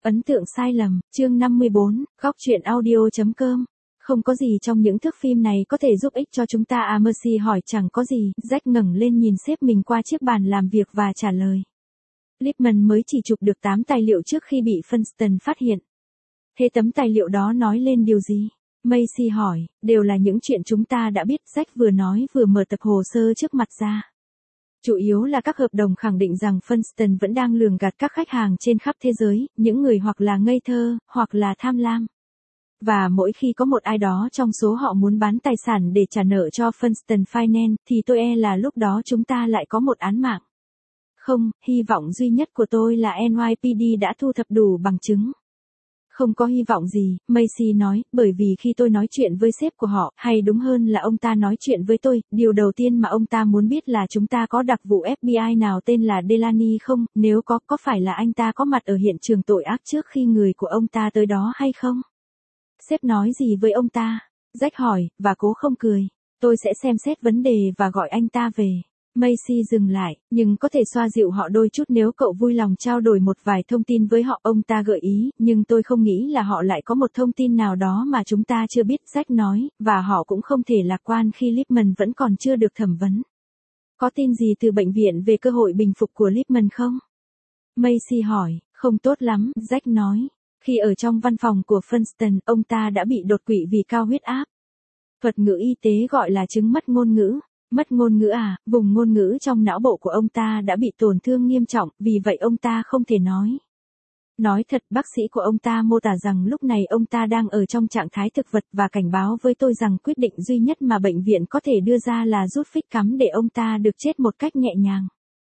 Ấn tượng sai lầm, chương 54, góc truyện audio.com. Không có gì trong những thước phim này có thể giúp ích cho chúng ta à? Mercy hỏi. Chẳng có gì. Jack ngẩng lên nhìn sếp mình qua chiếc bàn làm việc và trả lời. Lipman mới chỉ chụp được 8 tài liệu trước khi bị Funston phát hiện. Thế tấm tài liệu đó nói lên điều gì? Macy hỏi. Đều là những chuyện chúng ta đã biết. Jack vừa nói vừa mở tập hồ sơ trước mặt ra. Chủ yếu là các hợp đồng khẳng định rằng Funston vẫn đang lường gạt các khách hàng trên khắp thế giới, những người hoặc là ngây thơ, hoặc là tham lam. Và mỗi khi có một ai đó trong số họ muốn bán tài sản để trả nợ cho Funston Finance, thì tôi là lúc đó chúng ta lại có một án mạng. Không, hy vọng duy nhất của tôi là NYPD đã thu thập đủ bằng chứng. Không có hy vọng gì, Macy nói, bởi vì khi tôi nói chuyện với sếp của họ, hay đúng hơn là ông ta nói chuyện với tôi, điều đầu tiên mà ông ta muốn biết là chúng ta có đặc vụ FBI nào tên là Delaney không, nếu có phải là anh ta có mặt ở hiện trường tội ác trước khi người của ông ta tới đó hay không? Sếp nói gì với ông ta? Jack hỏi, và cố không cười. Tôi sẽ xem xét vấn đề và gọi anh ta về. Macy dừng lại, nhưng có thể xoa dịu họ đôi chút nếu cậu vui lòng trao đổi một vài thông tin với họ. Ông ta gợi ý, nhưng tôi không nghĩ là họ lại có một thông tin nào đó mà chúng ta chưa biết, Jack nói, và họ cũng không thể lạc quan khi Lipman vẫn còn chưa được thẩm vấn. Có tin gì từ bệnh viện về cơ hội bình phục của Lipman không? Macy hỏi, không tốt lắm, Jack nói. Khi ở trong văn phòng của Funston, ông ta đã bị đột quỵ vì cao huyết áp. Thuật ngữ y tế gọi là chứng mất ngôn ngữ. Mất ngôn ngữ à? Vùng ngôn ngữ trong não bộ của ông ta đã bị tổn thương nghiêm trọng, vì vậy ông ta không thể nói. Nói thật, bác sĩ của ông ta mô tả rằng lúc này ông ta đang ở trong trạng thái thực vật và cảnh báo với tôi rằng quyết định duy nhất mà bệnh viện có thể đưa ra là rút phích cắm để ông ta được chết một cách nhẹ nhàng.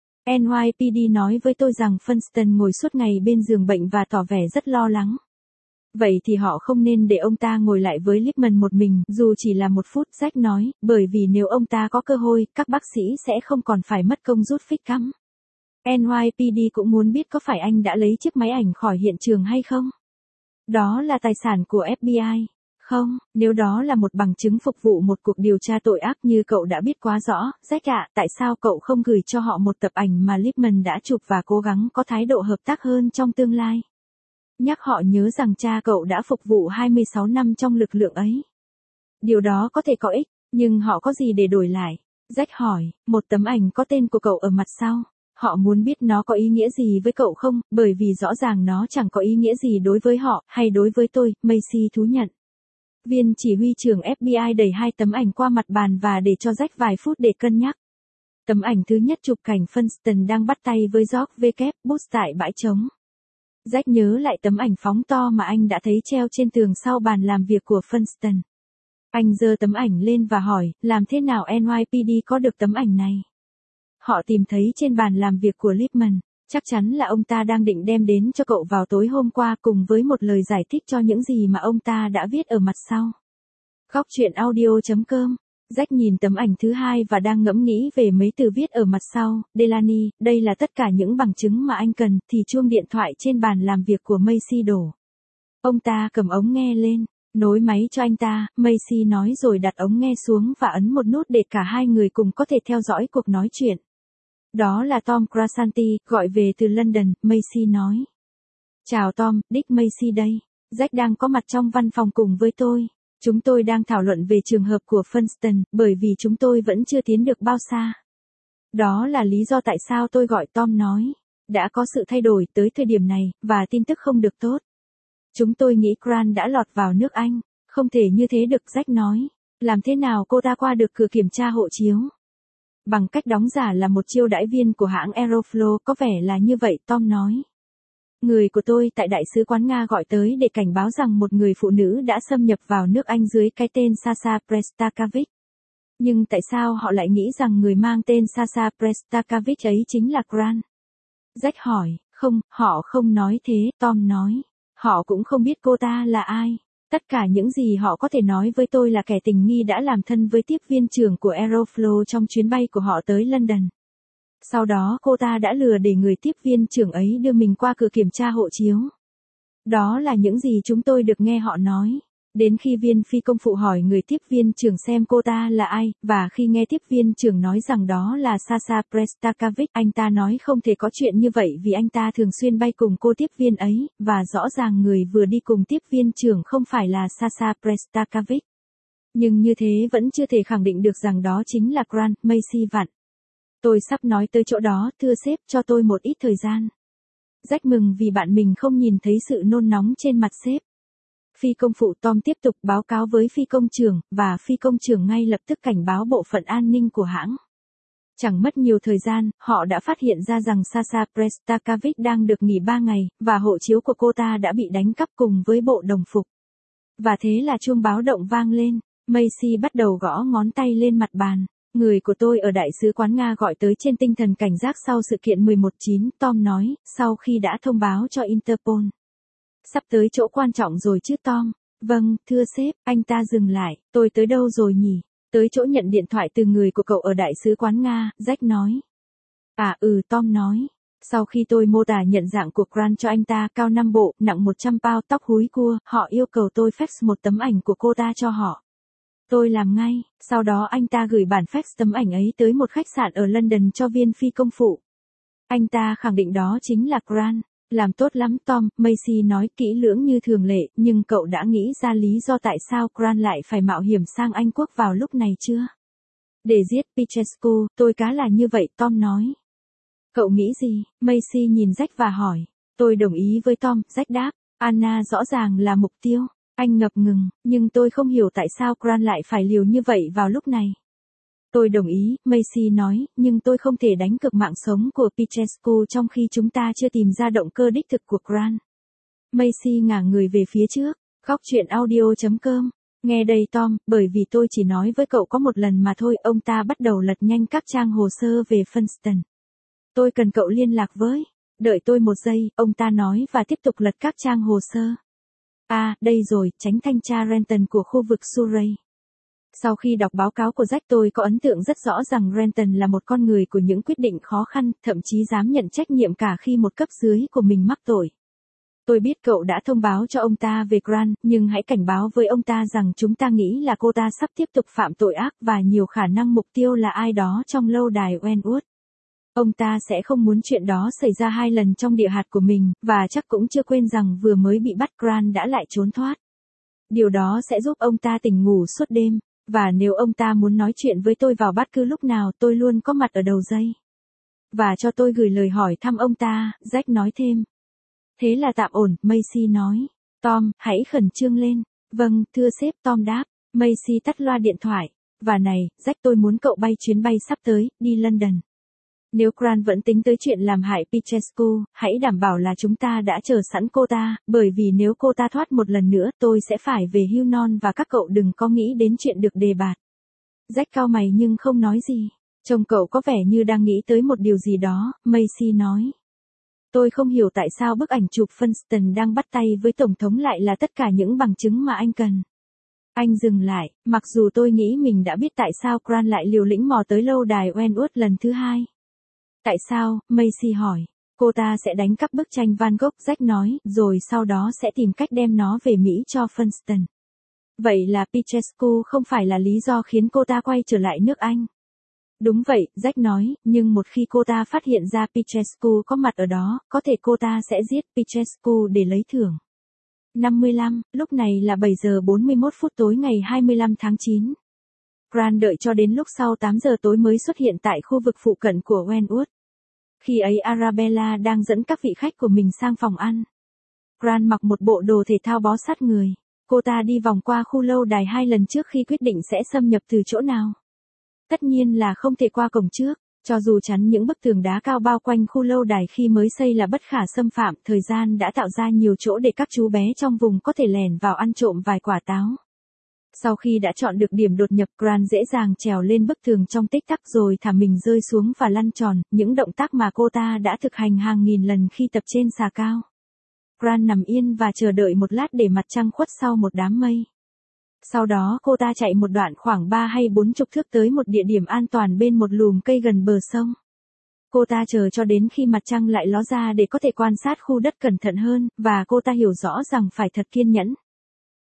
NYPD nói với tôi rằng Funston ngồi suốt ngày bên giường bệnh và tỏ vẻ rất lo lắng. Vậy thì họ không nên để ông ta ngồi lại với Lipman một mình, dù chỉ là 1 phút, Jack nói, bởi vì nếu ông ta có cơ hội, các bác sĩ sẽ không còn phải mất công rút phích cắm. NYPD cũng muốn biết có phải anh đã lấy chiếc máy ảnh khỏi hiện trường hay không? Đó là tài sản của FBI. Không, nếu đó là một bằng chứng phục vụ một cuộc điều tra tội ác như cậu đã biết quá rõ, Jack ạ, tại sao cậu không gửi cho họ một tập ảnh mà Lipman đã chụp và cố gắng có thái độ hợp tác hơn trong tương lai? Nhắc họ nhớ rằng cha cậu đã phục vụ 26 năm trong lực lượng ấy. Điều đó có thể có ích, nhưng họ có gì để đổi lại? Jack hỏi, một tấm ảnh có tên của cậu ở mặt sau. Họ muốn biết nó có ý nghĩa gì với cậu không, bởi vì rõ ràng nó chẳng có ý nghĩa gì đối với họ, hay đối với tôi, Macy thú nhận. Viên chỉ huy trưởng FBI đẩy 2 tấm ảnh qua mặt bàn và để cho Jack vài phút để cân nhắc. Tấm ảnh thứ nhất chụp cảnh Funston đang bắt tay với George W. Bush tại bãi trống. Jack nhớ lại tấm ảnh phóng to mà anh đã thấy treo trên tường sau bàn làm việc của Funston. Anh giơ tấm ảnh lên và hỏi, làm thế nào NYPD có được tấm ảnh này? Họ tìm thấy trên bàn làm việc của Lipman. Chắc chắn là ông ta đang định đem đến cho cậu vào tối hôm qua cùng với một lời giải thích cho những gì mà ông ta đã viết ở mặt sau. Góc truyện audio.com. Jack nhìn tấm ảnh thứ 2 và đang ngẫm nghĩ về mấy từ viết ở mặt sau. Delaney, đây là tất cả những bằng chứng mà anh cần, thì chuông điện thoại trên bàn làm việc của Macy đổ. Ông ta cầm ống nghe lên, nối máy cho anh ta, Macy nói rồi đặt ống nghe xuống và ấn một nút để cả hai người cùng có thể theo dõi cuộc nói chuyện. Đó là Tom Krasanti, gọi về từ London, Macy nói. Chào Tom, Dick Macy đây. Jack đang có mặt trong văn phòng cùng với tôi. Chúng tôi đang thảo luận về trường hợp của Funston, bởi vì chúng tôi vẫn chưa tiến được bao xa. Đó là lý do tại sao tôi gọi, Tom nói. Đã có sự thay đổi tới thời điểm này, và tin tức không được tốt. Chúng tôi nghĩ Grant đã lọt vào nước Anh. Không thể như thế được, Jack nói. Làm thế nào cô ta qua được cửa kiểm tra hộ chiếu? Bằng cách đóng giả là một chiêu đãi viên của hãng Aeroflot, có vẻ là như vậy, Tom nói. Người của tôi tại Đại sứ quán Nga gọi tới để cảnh báo rằng một người phụ nữ đã xâm nhập vào nước Anh dưới cái tên Sasha Prestakavich. Nhưng tại sao họ lại nghĩ rằng người mang tên Sasha Prestakavich ấy chính là Grant? Jack hỏi, không, họ không nói thế, Tom nói. Họ cũng không biết cô ta là ai. Tất cả những gì họ có thể nói với tôi là kẻ tình nghi đã làm thân với tiếp viên trưởng của Aeroflot trong chuyến bay của họ tới London. Sau đó cô ta đã lừa để người tiếp viên trưởng ấy đưa mình qua cửa kiểm tra hộ chiếu. Đó là những gì chúng tôi được nghe họ nói. Đến khi viên phi công phụ hỏi người tiếp viên trưởng xem cô ta là ai, và khi nghe tiếp viên trưởng nói rằng đó là Sasha Prestakavich, anh ta nói không thể có chuyện như vậy vì anh ta thường xuyên bay cùng cô tiếp viên ấy, và rõ ràng người vừa đi cùng tiếp viên trưởng không phải là Sasha Prestakavich. Nhưng như thế vẫn chưa thể khẳng định được rằng đó chính là Grant Macy vặn. Tôi sắp nói tới chỗ đó, thưa sếp, cho tôi một ít thời gian. Jack mừng vì bạn mình không nhìn thấy sự nôn nóng trên mặt sếp. Phi công phụ Tom tiếp tục báo cáo với phi công trưởng, và phi công trưởng ngay lập tức cảnh báo bộ phận an ninh của hãng. Chẳng mất nhiều thời gian, họ đã phát hiện ra rằng Sasha Prestakavich đang được nghỉ 3 ngày, và hộ chiếu của cô ta đã bị đánh cắp cùng với bộ đồng phục. Và thế là chuông báo động vang lên, Macy bắt đầu gõ ngón tay lên mặt bàn. Người của tôi ở Đại sứ quán Nga gọi tới trên tinh thần cảnh giác sau sự kiện 11/9, Tom nói, sau khi đã thông báo cho Interpol. Sắp tới chỗ quan trọng rồi chứ Tom? Vâng, thưa sếp, anh ta dừng lại, tôi tới đâu rồi nhỉ? Tới chỗ nhận điện thoại từ người của cậu ở Đại sứ quán Nga, Jack nói. Tom nói. Sau khi tôi mô tả nhận dạng của Grant cho anh ta, cao 5 bộ, nặng 100 pound, tóc húi cua, họ yêu cầu tôi fax một tấm ảnh của cô ta cho họ. Tôi làm ngay, sau đó anh ta gửi bản fax tấm ảnh ấy tới một khách sạn ở London cho viên phi công phụ. Anh ta khẳng định đó chính là Grant. Làm tốt lắm Tom, Macy nói kỹ lưỡng như thường lệ, nhưng cậu đã nghĩ ra lý do tại sao Grant lại phải mạo hiểm sang Anh Quốc vào lúc này chưa? Để giết Pichescu, tôi cá là như vậy, Tom nói. Cậu nghĩ gì? Macy nhìn Jack và hỏi. Tôi đồng ý với Tom, Jack đáp. Anna rõ ràng là mục tiêu. Anh ngập ngừng, nhưng tôi không hiểu tại sao Grant lại phải liều như vậy vào lúc này. Tôi đồng ý, Macy nói, nhưng tôi không thể đánh cược mạng sống của Pichescu trong khi chúng ta chưa tìm ra động cơ đích thực của Grant. Macy ngả người về phía trước, góc chuyện audio.com. Nghe đây Tom, bởi vì tôi chỉ nói với cậu có một lần mà thôi, ông ta bắt đầu lật nhanh các trang hồ sơ về Funston. Tôi cần cậu liên lạc với. Đợi tôi một giây, ông ta nói và tiếp tục lật các trang hồ sơ. Đây rồi, chánh thanh tra Renton của khu vực Surrey. Sau khi đọc báo cáo của Jack tôi có ấn tượng rất rõ rằng Renton là một con người của những quyết định khó khăn, thậm chí dám nhận trách nhiệm cả khi một cấp dưới của mình mắc tội. Tôi biết cậu đã thông báo cho ông ta về Grant, nhưng hãy cảnh báo với ông ta rằng chúng ta nghĩ là cô ta sắp tiếp tục phạm tội ác và nhiều khả năng mục tiêu là ai đó trong lâu đài Wentworth. Ông ta sẽ không muốn chuyện đó xảy ra 2 lần trong địa hạt của mình, và chắc cũng chưa quên rằng vừa mới bị bắt Grant đã lại trốn thoát. Điều đó sẽ giúp ông ta tỉnh ngủ suốt đêm, và nếu ông ta muốn nói chuyện với tôi vào bất cứ lúc nào tôi luôn có mặt ở đầu dây. Và cho tôi gửi lời hỏi thăm ông ta, Jack nói thêm. Thế là tạm ổn, Macy nói. Tom, hãy khẩn trương lên. Vâng, thưa sếp, Tom đáp. Macy tắt loa điện thoại. Và này, Jack tôi muốn cậu bay chuyến bay sắp tới, đi London. Nếu Grant vẫn tính tới chuyện làm hại Pichescu, hãy đảm bảo là chúng ta đã chờ sẵn cô ta, bởi vì nếu cô ta thoát một lần nữa tôi sẽ phải về hưu non và các cậu đừng có nghĩ đến chuyện được đề bạt. Jack cau mày nhưng không nói gì. Trông cậu có vẻ như đang nghĩ tới một điều gì đó, Macy nói. Tôi không hiểu tại sao bức ảnh chụp Funston đang bắt tay với Tổng thống lại là tất cả những bằng chứng mà anh cần. Anh dừng lại, mặc dù tôi nghĩ mình đã biết tại sao Grant lại liều lĩnh mò tới lâu đài Wentworth lần thứ 2. Tại sao, Macy hỏi. Cô ta sẽ đánh cắp bức tranh Van Gogh, Jack nói, rồi sau đó sẽ tìm cách đem nó về Mỹ cho Funston. Vậy là Pichescu không phải là lý do khiến cô ta quay trở lại nước Anh. Đúng vậy, Jack nói, nhưng một khi cô ta phát hiện ra Pichescu có mặt ở đó, có thể cô ta sẽ giết Pichescu để lấy thưởng. 55, lúc này là 7 giờ 41 phút tối ngày 25 tháng 9. Grant đợi cho đến lúc sau 8 giờ tối mới xuất hiện tại khu vực phụ cận của Wentworth. Khi ấy Arabella đang dẫn các vị khách của mình sang phòng ăn. Grant mặc một bộ đồ thể thao bó sát người. Cô ta đi vòng qua khu lâu đài 2 lần trước khi quyết định sẽ xâm nhập từ chỗ nào. Tất nhiên là không thể qua cổng trước, cho dù chắn những bức tường đá cao bao quanh khu lâu đài khi mới xây là bất khả xâm phạm, thời gian đã tạo ra nhiều chỗ để các chú bé trong vùng có thể lẻn vào ăn trộm vài quả táo. Sau khi đã chọn được điểm đột nhập, Grant dễ dàng trèo lên bức tường trong tích tắc rồi thả mình rơi xuống và lăn tròn, những động tác mà cô ta đã thực hành hàng nghìn lần khi tập trên xà cao. Grant nằm yên và chờ đợi một lát để mặt trăng khuất sau một đám mây. Sau đó cô ta chạy một đoạn khoảng 3 hay 40 thước tới một địa điểm an toàn bên một lùm cây gần bờ sông. Cô ta chờ cho đến khi mặt trăng lại ló ra để có thể quan sát khu đất cẩn thận hơn, và cô ta hiểu rõ rằng phải thật kiên nhẫn.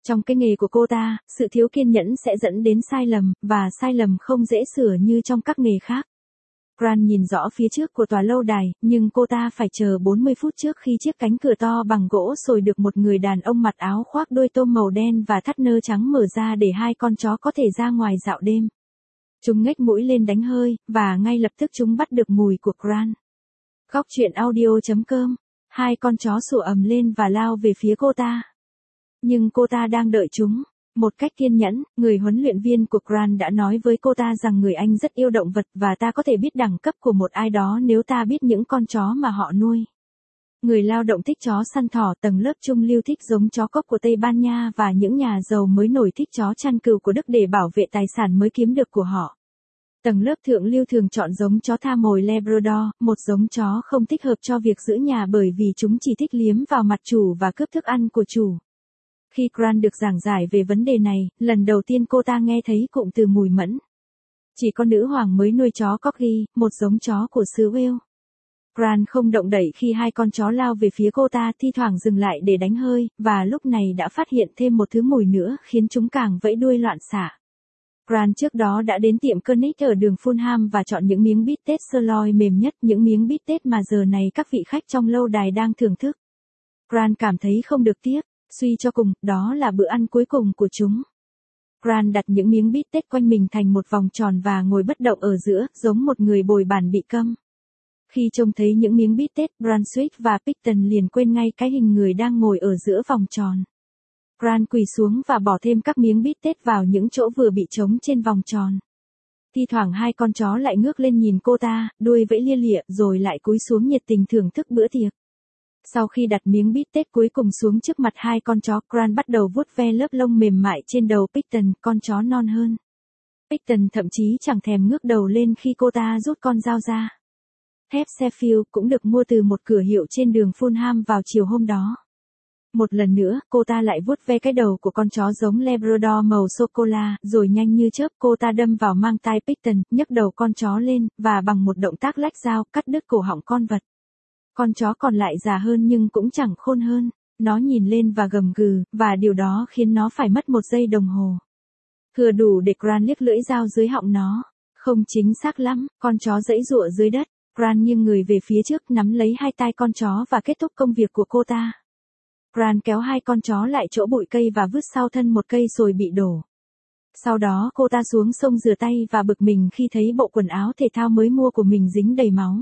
Trong cái nghề của cô ta, sự thiếu kiên nhẫn sẽ dẫn đến sai lầm, và sai lầm không dễ sửa như trong các nghề khác. Grant nhìn rõ phía trước của tòa lâu đài, nhưng cô ta phải chờ 40 phút trước khi chiếc cánh cửa to bằng gỗ sồi được một người đàn ông mặc áo khoác đôi tôm màu đen và thắt nơ trắng mở ra để hai con chó có thể ra ngoài dạo đêm. Chúng ngếch mũi lên đánh hơi, và ngay lập tức chúng bắt được mùi của Grant. Góc truyện audio.com. Hai con chó sủa ầm lên và lao về phía cô ta. Nhưng cô ta đang đợi chúng. Một cách kiên nhẫn, người huấn luyện viên của Grant đã nói với cô ta rằng người Anh rất yêu động vật và ta có thể biết đẳng cấp của một ai đó nếu ta biết những con chó mà họ nuôi. Người lao động thích chó săn thỏ, tầng lớp trung lưu thích giống chó cốc của Tây Ban Nha và những nhà giàu mới nổi thích chó chăn cừu của Đức để bảo vệ tài sản mới kiếm được của họ. Tầng lớp thượng lưu thường chọn giống chó tha mồi Labrador, một giống chó không thích hợp cho việc giữ nhà bởi vì chúng chỉ thích liếm vào mặt chủ và cướp thức ăn của chủ. Khi Grant được giảng giải về vấn đề này, lần đầu tiên cô ta nghe thấy cụm từ mùi mẫn. Chỉ có nữ hoàng mới nuôi chó Corgi, một giống chó của xứ Wales. Grant không động đậy khi hai con chó lao về phía cô ta, thi thoảng dừng lại để đánh hơi, và lúc này đã phát hiện thêm một thứ mùi nữa khiến chúng càng vẫy đuôi loạn xạ. Grant trước đó đã đến tiệm Koenig ở đường Fulham và chọn những miếng bít tết sirloin mềm nhất, những miếng bít tết mà giờ này các vị khách trong lâu đài đang thưởng thức. Grant cảm thấy không được tiếc, suy cho cùng, đó là bữa ăn cuối cùng của chúng. Grant đặt những miếng bít tết quanh mình thành một vòng tròn và ngồi bất động ở giữa, giống một người bồi bàn bị câm. Khi trông thấy những miếng bít tết, Brunswick và Picton liền quên ngay cái hình người đang ngồi ở giữa vòng tròn. Grant quỳ xuống và bỏ thêm các miếng bít tết vào những chỗ vừa bị trống trên vòng tròn. Thi thoảng hai con chó lại ngước lên nhìn cô ta, đuôi vẫy lia lịa rồi lại cúi xuống nhiệt tình thưởng thức bữa tiệc. Sau khi đặt miếng bít tết cuối cùng xuống trước mặt hai con chó, Grant bắt đầu vuốt ve lớp lông mềm mại trên đầu Picton, con chó non hơn. Picton thậm chí chẳng thèm ngước đầu lên khi cô ta rút con dao ra. Thép Sheffield cũng được mua từ một cửa hiệu trên đường Fulham vào chiều hôm đó. Một lần nữa, cô ta lại vuốt ve cái đầu của con chó giống Labrador màu sô-cô-la, rồi nhanh như chớp cô ta đâm vào mang tai Picton, nhấc đầu con chó lên, và bằng một động tác lách dao, cắt đứt cổ họng con vật. Con chó còn lại già hơn nhưng cũng chẳng khôn hơn, nó nhìn lên và gầm gừ, và điều đó khiến nó phải mất 1 giây đồng hồ. Thừa đủ để Grant liếc lưỡi dao dưới họng nó. Không chính xác lắm, con chó giãy giụa dưới đất. Grant nghiêng người về phía trước nắm lấy hai tai con chó và kết thúc công việc của cô ta. Grant kéo hai con chó lại chỗ bụi cây và vứt sau thân một cây sồi bị đổ. Sau đó cô ta xuống sông rửa tay và bực mình khi thấy bộ quần áo thể thao mới mua của mình dính đầy máu.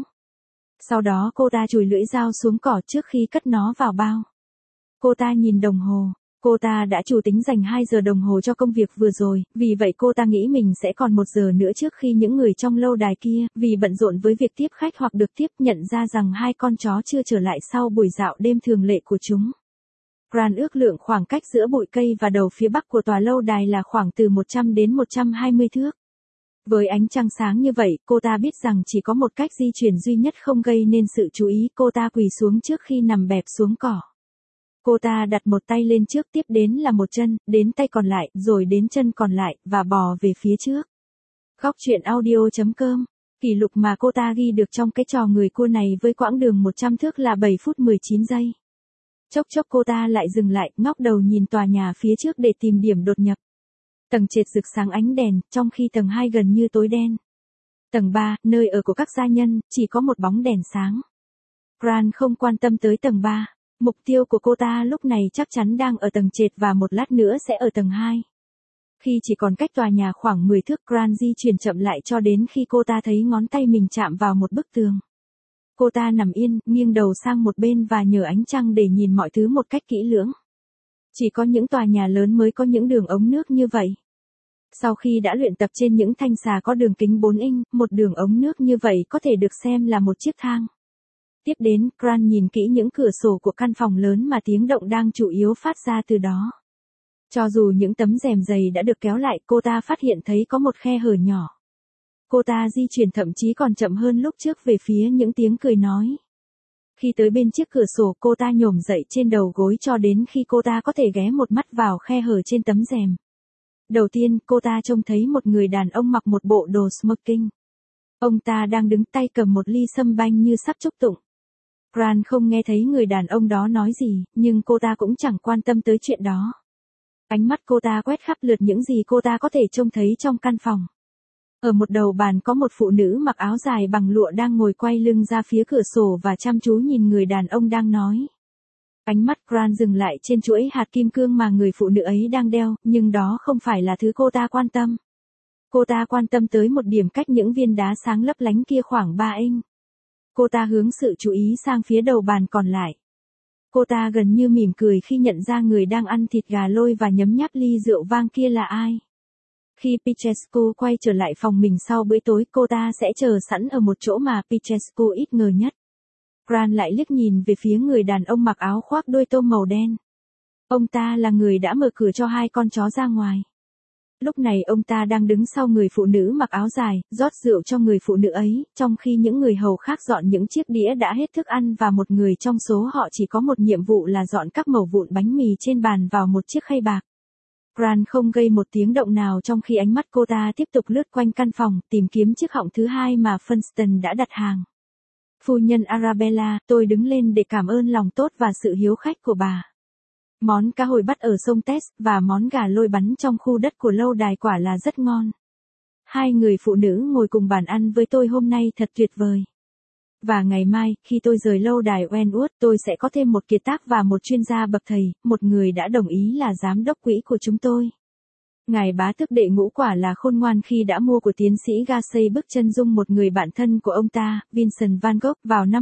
Sau đó cô ta chùi lưỡi dao xuống cỏ trước khi cất nó vào bao. Cô ta nhìn đồng hồ. Cô ta đã chủ tính dành 2 giờ đồng hồ cho công việc vừa rồi, vì vậy cô ta nghĩ mình sẽ còn 1 giờ nữa trước khi những người trong lâu đài kia, vì bận rộn với việc tiếp khách hoặc được tiếp, nhận ra rằng hai con chó chưa trở lại sau buổi dạo đêm thường lệ của chúng. Grant ước lượng khoảng cách giữa bụi cây và đầu phía bắc của tòa lâu đài là khoảng từ 100 đến 120 thước. Với ánh trăng sáng như vậy, cô ta biết rằng chỉ có một cách di chuyển duy nhất không gây nên sự chú ý. Cô ta quỳ xuống trước khi nằm bẹp xuống cỏ. Cô ta đặt một tay lên trước, tiếp đến là một chân, đến tay còn lại, rồi đến chân còn lại, và bò về phía trước. Góc truyện audio.com. Kỷ lục mà cô ta ghi được trong cái trò người cua này với quãng đường 100 thước là 7 phút 19 giây. Chốc chốc cô ta lại dừng lại, ngóc đầu nhìn tòa nhà phía trước để tìm điểm đột nhập. Tầng trệt rực sáng ánh đèn, trong khi tầng 2 gần như tối đen. Tầng 3, nơi ở của các gia nhân, chỉ có một bóng đèn sáng. Grant không quan tâm tới tầng 3. Mục tiêu của cô ta lúc này chắc chắn đang ở tầng trệt và một lát nữa sẽ ở tầng 2. Khi chỉ còn cách tòa nhà khoảng 10 thước, Grant di chuyển chậm lại cho đến khi cô ta thấy ngón tay mình chạm vào một bức tường. Cô ta nằm yên, nghiêng đầu sang một bên và nhờ ánh trăng để nhìn mọi thứ một cách kỹ lưỡng. Chỉ có những tòa nhà lớn mới có những đường ống nước như vậy. Sau khi đã luyện tập trên những thanh xà có đường kính 4 inch, một đường ống nước như vậy có thể được xem là một chiếc thang. Tiếp đến, Grant nhìn kỹ những cửa sổ của căn phòng lớn mà tiếng động đang chủ yếu phát ra từ đó. Cho dù những tấm rèm dày đã được kéo lại, cô ta phát hiện thấy có một khe hở nhỏ. Cô ta di chuyển thậm chí còn chậm hơn lúc trước về phía những tiếng cười nói. Khi tới bên chiếc cửa sổ, cô ta nhổm dậy trên đầu gối cho đến khi cô ta có thể ghé một mắt vào khe hở trên tấm rèm. Đầu tiên, cô ta trông thấy một người đàn ông mặc một bộ đồ smoking. Ông ta đang đứng tay cầm một ly sâm banh như sắp chúc tụng. Grant không nghe thấy người đàn ông đó nói gì, nhưng cô ta cũng chẳng quan tâm tới chuyện đó. Ánh mắt cô ta quét khắp lượt những gì cô ta có thể trông thấy trong căn phòng. Ở một đầu bàn có một phụ nữ mặc áo dài bằng lụa đang ngồi quay lưng ra phía cửa sổ và chăm chú nhìn người đàn ông đang nói. Ánh mắt Grant dừng lại trên chuỗi hạt kim cương mà người phụ nữ ấy đang đeo, nhưng đó không phải là thứ cô ta quan tâm. Cô ta quan tâm tới một điểm cách những viên đá sáng lấp lánh kia khoảng 3 inch. Cô ta hướng sự chú ý sang phía đầu bàn còn lại. Cô ta gần như mỉm cười khi nhận ra người đang ăn thịt gà lôi và nhấm nháp ly rượu vang kia là ai. Khi Petrescu quay trở lại phòng mình sau bữa tối, cô ta sẽ chờ sẵn ở một chỗ mà Petrescu ít ngờ nhất. Grant lại liếc nhìn về phía người đàn ông mặc áo khoác đôi tôm màu đen. Ông ta là người đã mở cửa cho 2 con chó ra ngoài. Lúc này ông ta đang đứng sau người phụ nữ mặc áo dài, rót rượu cho người phụ nữ ấy, trong khi những người hầu khác dọn những chiếc đĩa đã hết thức ăn và một người trong số họ chỉ có một nhiệm vụ là dọn các mẩu vụn bánh mì trên bàn vào một chiếc khay bạc. Grant không gây một tiếng động nào trong khi ánh mắt cô ta tiếp tục lướt quanh căn phòng, tìm kiếm chiếc họng thứ hai mà Funston đã đặt hàng. Phu nhân Arabella, tôi đứng lên để cảm ơn lòng tốt và sự hiếu khách của bà. Món cá hồi bắt ở sông Tess và món gà lôi bắn trong khu đất của lâu đài quả là rất ngon. 2 người phụ nữ ngồi cùng bàn ăn với tôi hôm nay thật tuyệt vời. Và ngày mai, khi tôi rời lâu đài Wentworth, tôi sẽ có thêm một kiệt tác và một chuyên gia bậc thầy, một người đã đồng ý là giám đốc quỹ của chúng tôi. Ngài bá tước đệ ngũ quả là khôn ngoan khi đã mua của tiến sĩ Garsey bức chân dung một người bạn thân của ông ta, Vincent van Gogh, vào năm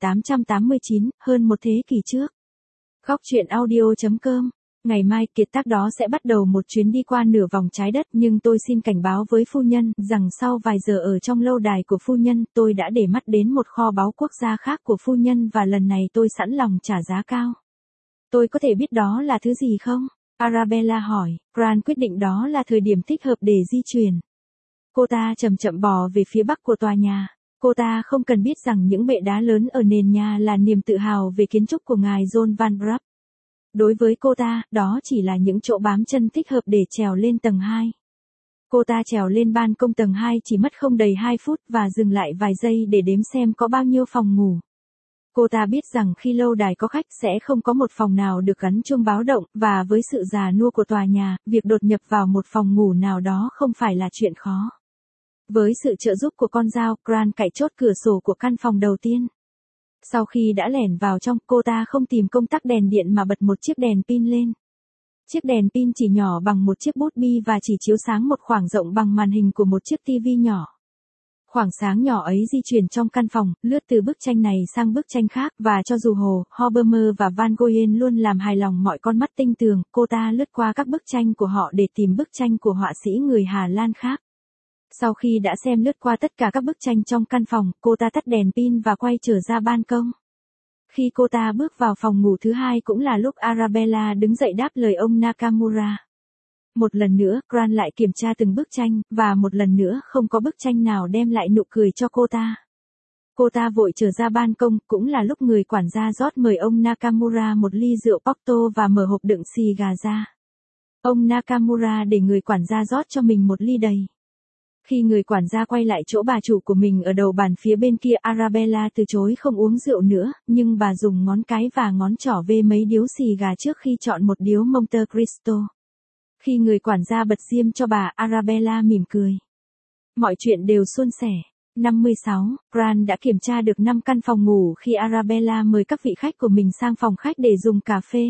1889, hơn một thế kỷ trước. Góc truyện audio.com. Ngày mai kiệt tác đó sẽ bắt đầu một chuyến đi qua nửa vòng trái đất, nhưng tôi xin cảnh báo với phu nhân rằng sau vài giờ ở trong lâu đài của phu nhân, tôi đã để mắt đến một kho báu quốc gia khác của phu nhân và lần này tôi sẵn lòng trả giá cao. Tôi có thể biết đó là thứ gì không? Arabella hỏi. Grant quyết định đó là thời điểm thích hợp để di chuyển. Cô ta chậm chậm bò về phía bắc của tòa nhà. Cô ta không cần biết rằng những bệ đá lớn ở nền nhà là niềm tự hào về kiến trúc của ngài John Van Bruff. Đối với cô ta, đó chỉ là những chỗ bám chân thích hợp để trèo lên tầng 2. Cô ta trèo lên ban công tầng 2 chỉ mất không đầy 2 phút và dừng lại vài giây để đếm xem có bao nhiêu phòng ngủ. Cô ta biết rằng khi lâu đài có khách sẽ không có một phòng nào được gắn chuông báo động, và với sự già nua của tòa nhà, việc đột nhập vào một phòng ngủ nào đó không phải là chuyện khó. Với sự trợ giúp của con dao, Grant cạy chốt cửa sổ của căn phòng đầu tiên. Sau khi đã lẻn vào trong, cô ta không tìm công tắc đèn điện mà bật một chiếc đèn pin lên. Chiếc đèn pin chỉ nhỏ bằng một chiếc bút bi và chỉ chiếu sáng một khoảng rộng bằng màn hình của một chiếc tivi nhỏ. Khoảng sáng nhỏ ấy di chuyển trong căn phòng, lướt từ bức tranh này sang bức tranh khác, và cho dù Hồ, Hobermer và Van Gogh luôn làm hài lòng mọi con mắt tinh tường, cô ta lướt qua các bức tranh của họ để tìm bức tranh của họa sĩ người Hà Lan khác. Sau khi đã xem lướt qua tất cả các bức tranh trong căn phòng, cô ta tắt đèn pin và quay trở ra ban công. Khi cô ta bước vào phòng ngủ thứ hai cũng là lúc Arabella đứng dậy đáp lời ông Nakamura. Một lần nữa, Grant lại kiểm tra từng bức tranh, và một lần nữa không có bức tranh nào đem lại nụ cười cho cô ta. Cô ta vội trở ra ban công, cũng là lúc người quản gia rót mời ông Nakamura một ly rượu Porto và mở hộp đựng xì gà ra. Ông Nakamura để người quản gia rót cho mình một ly đầy. Khi người quản gia quay lại chỗ bà chủ của mình ở đầu bàn phía bên kia, Arabella từ chối không uống rượu nữa, nhưng bà dùng ngón cái và ngón trỏ vê mấy điếu xì gà trước khi chọn một điếu Monte Cristo. Khi người quản gia bật diêm cho bà, Arabella mỉm cười. Mọi chuyện đều suôn sẻ. 56, Grant đã kiểm tra được 5 căn phòng ngủ khi Arabella mời các vị khách của mình sang phòng khách để dùng cà phê.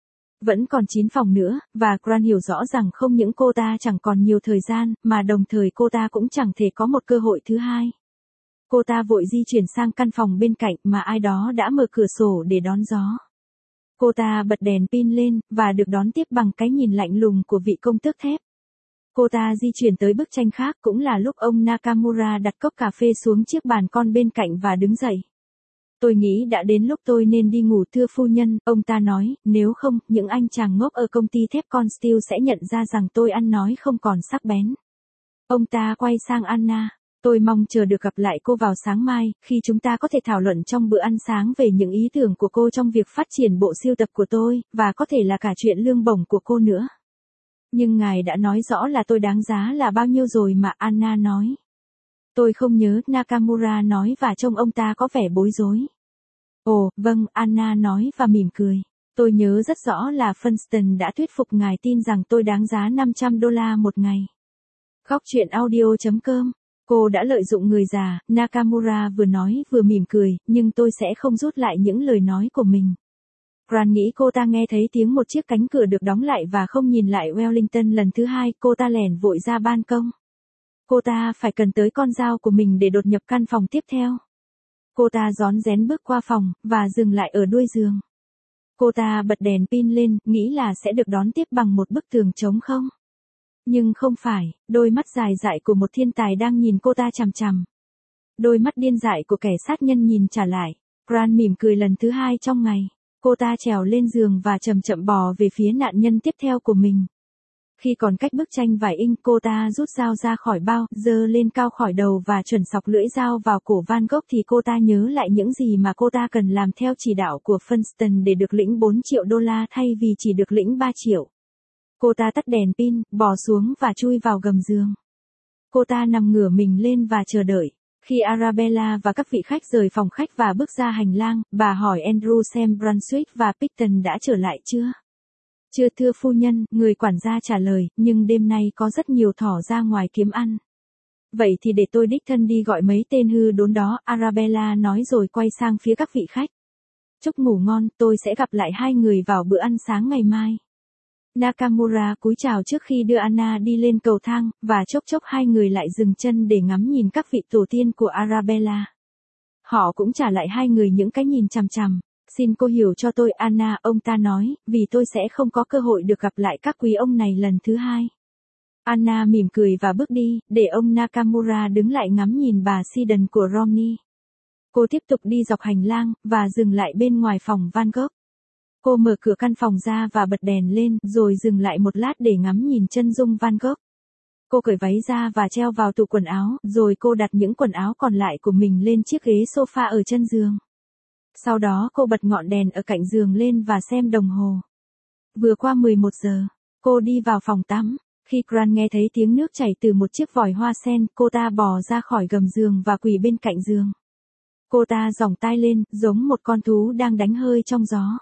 Vẫn còn 9 phòng nữa, và Grant hiểu rõ rằng không những cô ta chẳng còn nhiều thời gian, mà đồng thời cô ta cũng chẳng thể có một cơ hội thứ hai. Cô ta vội di chuyển sang căn phòng bên cạnh mà ai đó đã mở cửa sổ để đón gió. Cô ta bật đèn pin lên, và được đón tiếp bằng cái nhìn lạnh lùng của vị công tước thép. Cô ta di chuyển tới bức tranh khác, cũng là lúc ông Nakamura đặt cốc cà phê xuống chiếc bàn con bên cạnh và đứng dậy. Tôi nghĩ đã đến lúc tôi nên đi ngủ thưa phu nhân, ông ta nói, nếu không, những anh chàng ngốc ở công ty thép con Steel sẽ nhận ra rằng tôi ăn nói không còn sắc bén. Ông ta quay sang Anna. Tôi mong chờ được gặp lại cô vào sáng mai, khi chúng ta có thể thảo luận trong bữa ăn sáng về những ý tưởng của cô trong việc phát triển bộ sưu tập của tôi, và có thể là cả chuyện lương bổng của cô nữa. Nhưng ngài đã nói rõ là tôi đáng giá là bao nhiêu rồi mà, Anna nói. Tôi không nhớ, Nakamura nói, và trông ông ta có vẻ bối rối. Ồ, vâng, Anna nói và mỉm cười. Tôi nhớ rất rõ là Funston đã thuyết phục ngài tin rằng tôi đáng giá $500 một ngày. Góc truyện audio.com. Cô đã lợi dụng người già, Nakamura vừa nói vừa mỉm cười, nhưng tôi sẽ không rút lại những lời nói của mình. Grant nghĩ cô ta nghe thấy tiếng một chiếc cánh cửa được đóng lại và không nhìn lại Wellington lần thứ hai, cô ta lẻn vội ra ban công. Cô ta phải cần tới con dao của mình để đột nhập căn phòng tiếp theo. Cô ta rón rén bước qua phòng, và dừng lại ở đuôi giường. Cô ta bật đèn pin lên, nghĩ là sẽ được đón tiếp bằng một bức tường trống không. Nhưng không phải, đôi mắt dài dại của một thiên tài đang nhìn cô ta chằm chằm. Đôi mắt điên dại của kẻ sát nhân nhìn trả lại. Grant mỉm cười lần thứ hai trong ngày. Cô ta trèo lên giường và chậm chậm bò về phía nạn nhân tiếp theo của mình. Khi còn cách bức tranh vài inch, cô ta rút dao ra khỏi bao, giơ lên cao khỏi đầu và chuẩn sọc lưỡi dao vào cổ Van Gogh thì cô ta nhớ lại những gì mà cô ta cần làm theo chỉ đạo của Funston để được lĩnh $4 triệu thay vì chỉ được lĩnh 3 triệu. Cô ta tắt đèn pin, bò xuống và chui vào gầm giường. Cô ta nằm ngửa mình lên và chờ đợi. Khi Arabella và các vị khách rời phòng khách và bước ra hành lang, bà hỏi Andrew xem Brunswick và Picton đã trở lại chưa? Chưa thưa phu nhân, người quản gia trả lời, nhưng đêm nay có rất nhiều thỏ ra ngoài kiếm ăn. Vậy thì để tôi đích thân đi gọi mấy tên hư đốn đó, Arabella nói rồi quay sang phía các vị khách. Chúc ngủ ngon, tôi sẽ gặp lại hai người vào bữa ăn sáng ngày mai. Nakamura cúi chào trước khi đưa Anna đi lên cầu thang, và chốc chốc hai người lại dừng chân để ngắm nhìn các vị tổ tiên của Arabella. Họ cũng trả lại hai người những cái nhìn chằm chằm. Xin cô hiểu cho tôi Anna, ông ta nói, vì tôi sẽ không có cơ hội được gặp lại các quý ông này lần thứ hai. Anna mỉm cười và bước đi, để ông Nakamura đứng lại ngắm nhìn bà Siddon của Romney. Cô tiếp tục đi dọc hành lang, và dừng lại bên ngoài phòng Van Gogh. Cô mở cửa căn phòng ra và bật đèn lên, rồi dừng lại một lát để ngắm nhìn chân dung Van Gogh. Cô cởi váy ra và treo vào tủ quần áo, rồi cô đặt những quần áo còn lại của mình lên chiếc ghế sofa ở chân giường. Sau đó cô bật ngọn đèn ở cạnh giường lên và xem đồng hồ. Vừa qua 11 giờ, cô đi vào phòng tắm. Khi Grant nghe thấy tiếng nước chảy từ một chiếc vòi hoa sen, cô ta bò ra khỏi gầm giường và quỳ bên cạnh giường. Cô ta giỏng tai lên, giống một con thú đang đánh hơi trong gió.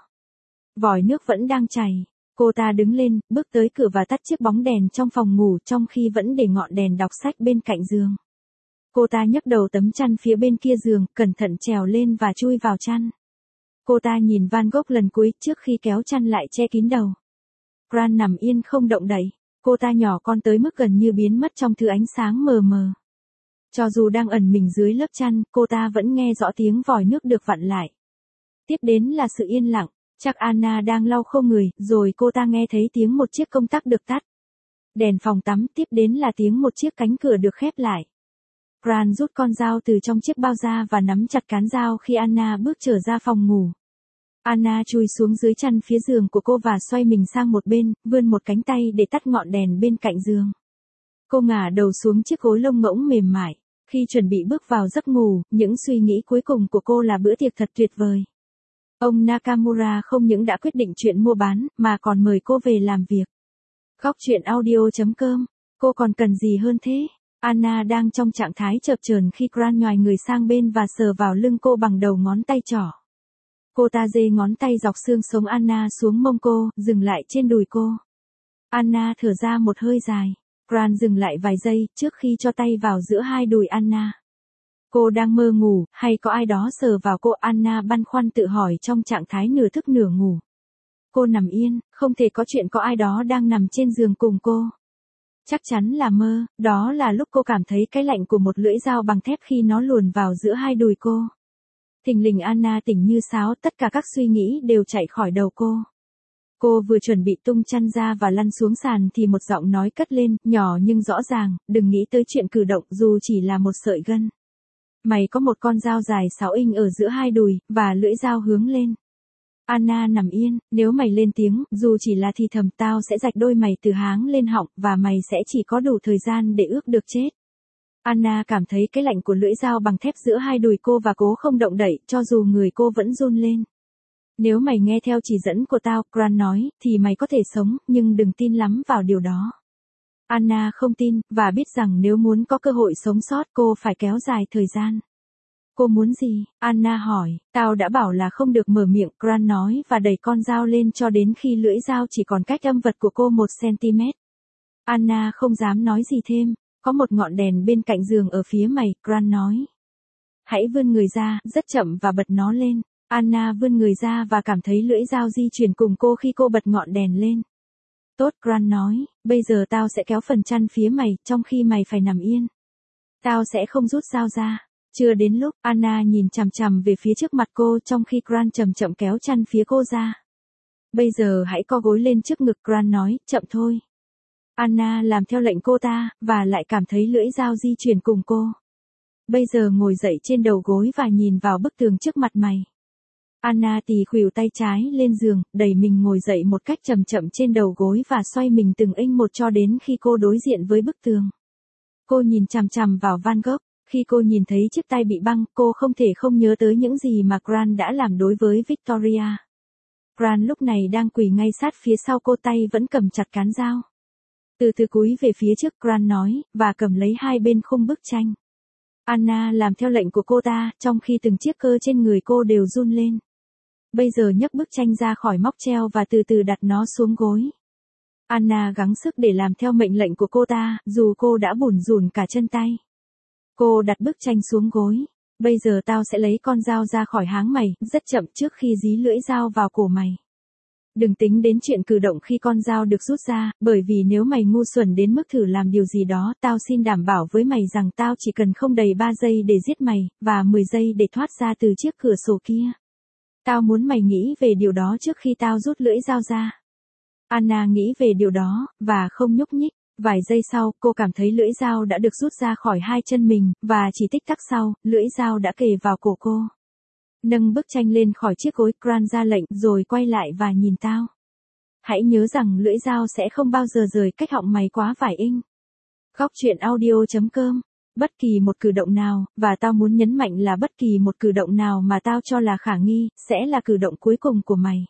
Vòi nước vẫn đang chảy. Cô ta đứng lên, bước tới cửa và tắt chiếc bóng đèn trong phòng ngủ trong khi vẫn để ngọn đèn đọc sách bên cạnh giường. Cô ta nhấc đầu tấm chăn phía bên kia giường, cẩn thận trèo lên và chui vào chăn. Cô ta nhìn Van Gogh lần cuối trước khi kéo chăn lại che kín đầu. Grant nằm yên không động đậy. Cô ta nhỏ con tới mức gần như biến mất trong thứ ánh sáng mờ mờ. Cho dù đang ẩn mình dưới lớp chăn, cô ta vẫn nghe rõ tiếng vòi nước được vặn lại. Tiếp đến là sự yên lặng. Chắc Anna đang lau khô người, rồi cô ta nghe thấy tiếng một chiếc công tắc được tắt. Đèn phòng tắm, tiếp đến là tiếng một chiếc cánh cửa được khép lại. Grant rút con dao từ trong chiếc bao ra và nắm chặt cán dao khi Anna bước trở ra phòng ngủ. Anna chui xuống dưới chăn phía giường của cô và xoay mình sang một bên, vươn một cánh tay để tắt ngọn đèn bên cạnh giường. Cô ngả đầu xuống chiếc gối lông ngỗng mềm mại. Khi chuẩn bị bước vào giấc ngủ, những suy nghĩ cuối cùng của cô là bữa tiệc thật tuyệt vời. Ông Nakamura không những đã quyết định chuyện mua bán, mà còn mời cô về làm việc. Góc truyện audio.com. Cô còn cần gì hơn thế? Anna đang trong trạng thái chập chờn khi Grant nhoài người sang bên và sờ vào lưng cô bằng đầu ngón tay trỏ. Cô ta giơ ngón tay dọc xương sống Anna xuống mông cô, dừng lại trên đùi cô. Anna thở ra một hơi dài. Grant dừng lại vài giây trước khi cho tay vào giữa hai đùi Anna. Cô đang mơ ngủ, hay có ai đó sờ vào cô? Anna băn khoăn tự hỏi trong trạng thái nửa thức nửa ngủ. Cô nằm yên, không thể có chuyện có ai đó đang nằm trên giường cùng cô. Chắc chắn là mơ, đó là lúc cô cảm thấy cái lạnh của một lưỡi dao bằng thép khi nó luồn vào giữa hai đùi cô. Thình lình Anna tỉnh như sáo, tất cả các suy nghĩ đều chạy khỏi đầu cô. Cô vừa chuẩn bị tung chăn ra và lăn xuống sàn thì một giọng nói cất lên, nhỏ nhưng rõ ràng, đừng nghĩ tới chuyện cử động dù chỉ là một sợi gân. Mày có một con dao dài 6 inch ở giữa hai đùi, và lưỡi dao hướng lên. Anna nằm yên, nếu mày lên tiếng, dù chỉ là thì thầm, tao sẽ rạch đôi mày từ háng lên họng, và mày sẽ chỉ có đủ thời gian để ước được chết. Anna cảm thấy cái lạnh của lưỡi dao bằng thép giữa hai đùi cô và cố không động đậy, cho dù người cô vẫn run lên. Nếu mày nghe theo chỉ dẫn của tao, Grant nói, thì mày có thể sống, nhưng đừng tin lắm vào điều đó. Anna không tin, và biết rằng nếu muốn có cơ hội sống sót cô phải kéo dài thời gian. Cô muốn gì? Anna hỏi. Tao đã bảo là không được mở miệng, Grant nói và đẩy con dao lên cho đến khi lưỡi dao chỉ còn cách âm vật của cô 1 cm. Anna không dám nói gì thêm. Có một ngọn đèn bên cạnh giường ở phía mày, Grant nói. Hãy vươn người ra, rất chậm và bật nó lên. Anna vươn người ra và cảm thấy lưỡi dao di chuyển cùng cô khi cô bật ngọn đèn lên. Tốt, Grant nói, bây giờ tao sẽ kéo phần chăn phía mày, trong khi mày phải nằm yên. Tao sẽ không rút dao ra. Chưa đến lúc, Anna nhìn chằm chằm về phía trước mặt cô trong khi Grant chậm chậm kéo chăn phía cô ra. Bây giờ hãy co gối lên trước ngực, Grant nói, chậm thôi. Anna làm theo lệnh cô ta, và lại cảm thấy lưỡi dao di chuyển cùng cô. Bây giờ ngồi dậy trên đầu gối và nhìn vào bức tường trước mặt mày. Anna tì khuỷu tay trái lên giường, đẩy mình ngồi dậy một cách chậm chậm trên đầu gối và xoay mình từng inch một cho đến khi cô đối diện với bức tường. Cô nhìn chằm chằm vào Van Gogh. Khi cô nhìn thấy chiếc tay bị băng, cô không thể không nhớ tới những gì mà Grant đã làm đối với Victoria. Grant lúc này đang quỳ ngay sát phía sau cô, tay vẫn cầm chặt cán dao. Từ từ cúi về phía trước, Grant nói, và cầm lấy hai bên khung bức tranh. Anna làm theo lệnh của cô ta, trong khi từng chiếc cơ trên người cô đều run lên. Bây giờ nhấc bức tranh ra khỏi móc treo và từ từ đặt nó xuống gối. Anna gắng sức để làm theo mệnh lệnh của cô ta, dù cô đã bủn rủn cả chân tay. Cô đặt bức tranh xuống gối. Bây giờ tao sẽ lấy con dao ra khỏi háng mày, rất chậm trước khi dí lưỡi dao vào cổ mày. Đừng tính đến chuyện cử động khi con dao được rút ra, bởi vì nếu mày ngu xuẩn đến mức thử làm điều gì đó, tao xin đảm bảo với mày rằng tao chỉ cần không đầy 3 giây để giết mày, và 10 giây để thoát ra từ chiếc cửa sổ kia. Tao muốn mày nghĩ về điều đó trước khi tao rút lưỡi dao ra. Anna nghĩ về điều đó, và không nhúc nhích. Vài giây sau, cô cảm thấy lưỡi dao đã được rút ra khỏi hai chân mình, và chỉ tích tắc sau, lưỡi dao đã kề vào cổ cô. Nâng bức tranh lên khỏi chiếc gối, Grant ra lệnh, rồi quay lại và nhìn tao. Hãy nhớ rằng lưỡi dao sẽ không bao giờ rời cách họng mày quá vài inch. Góc truyện audio.com. Bất kỳ một cử động nào, và tao muốn nhấn mạnh là bất kỳ một cử động nào mà tao cho là khả nghi, sẽ là cử động cuối cùng của mày.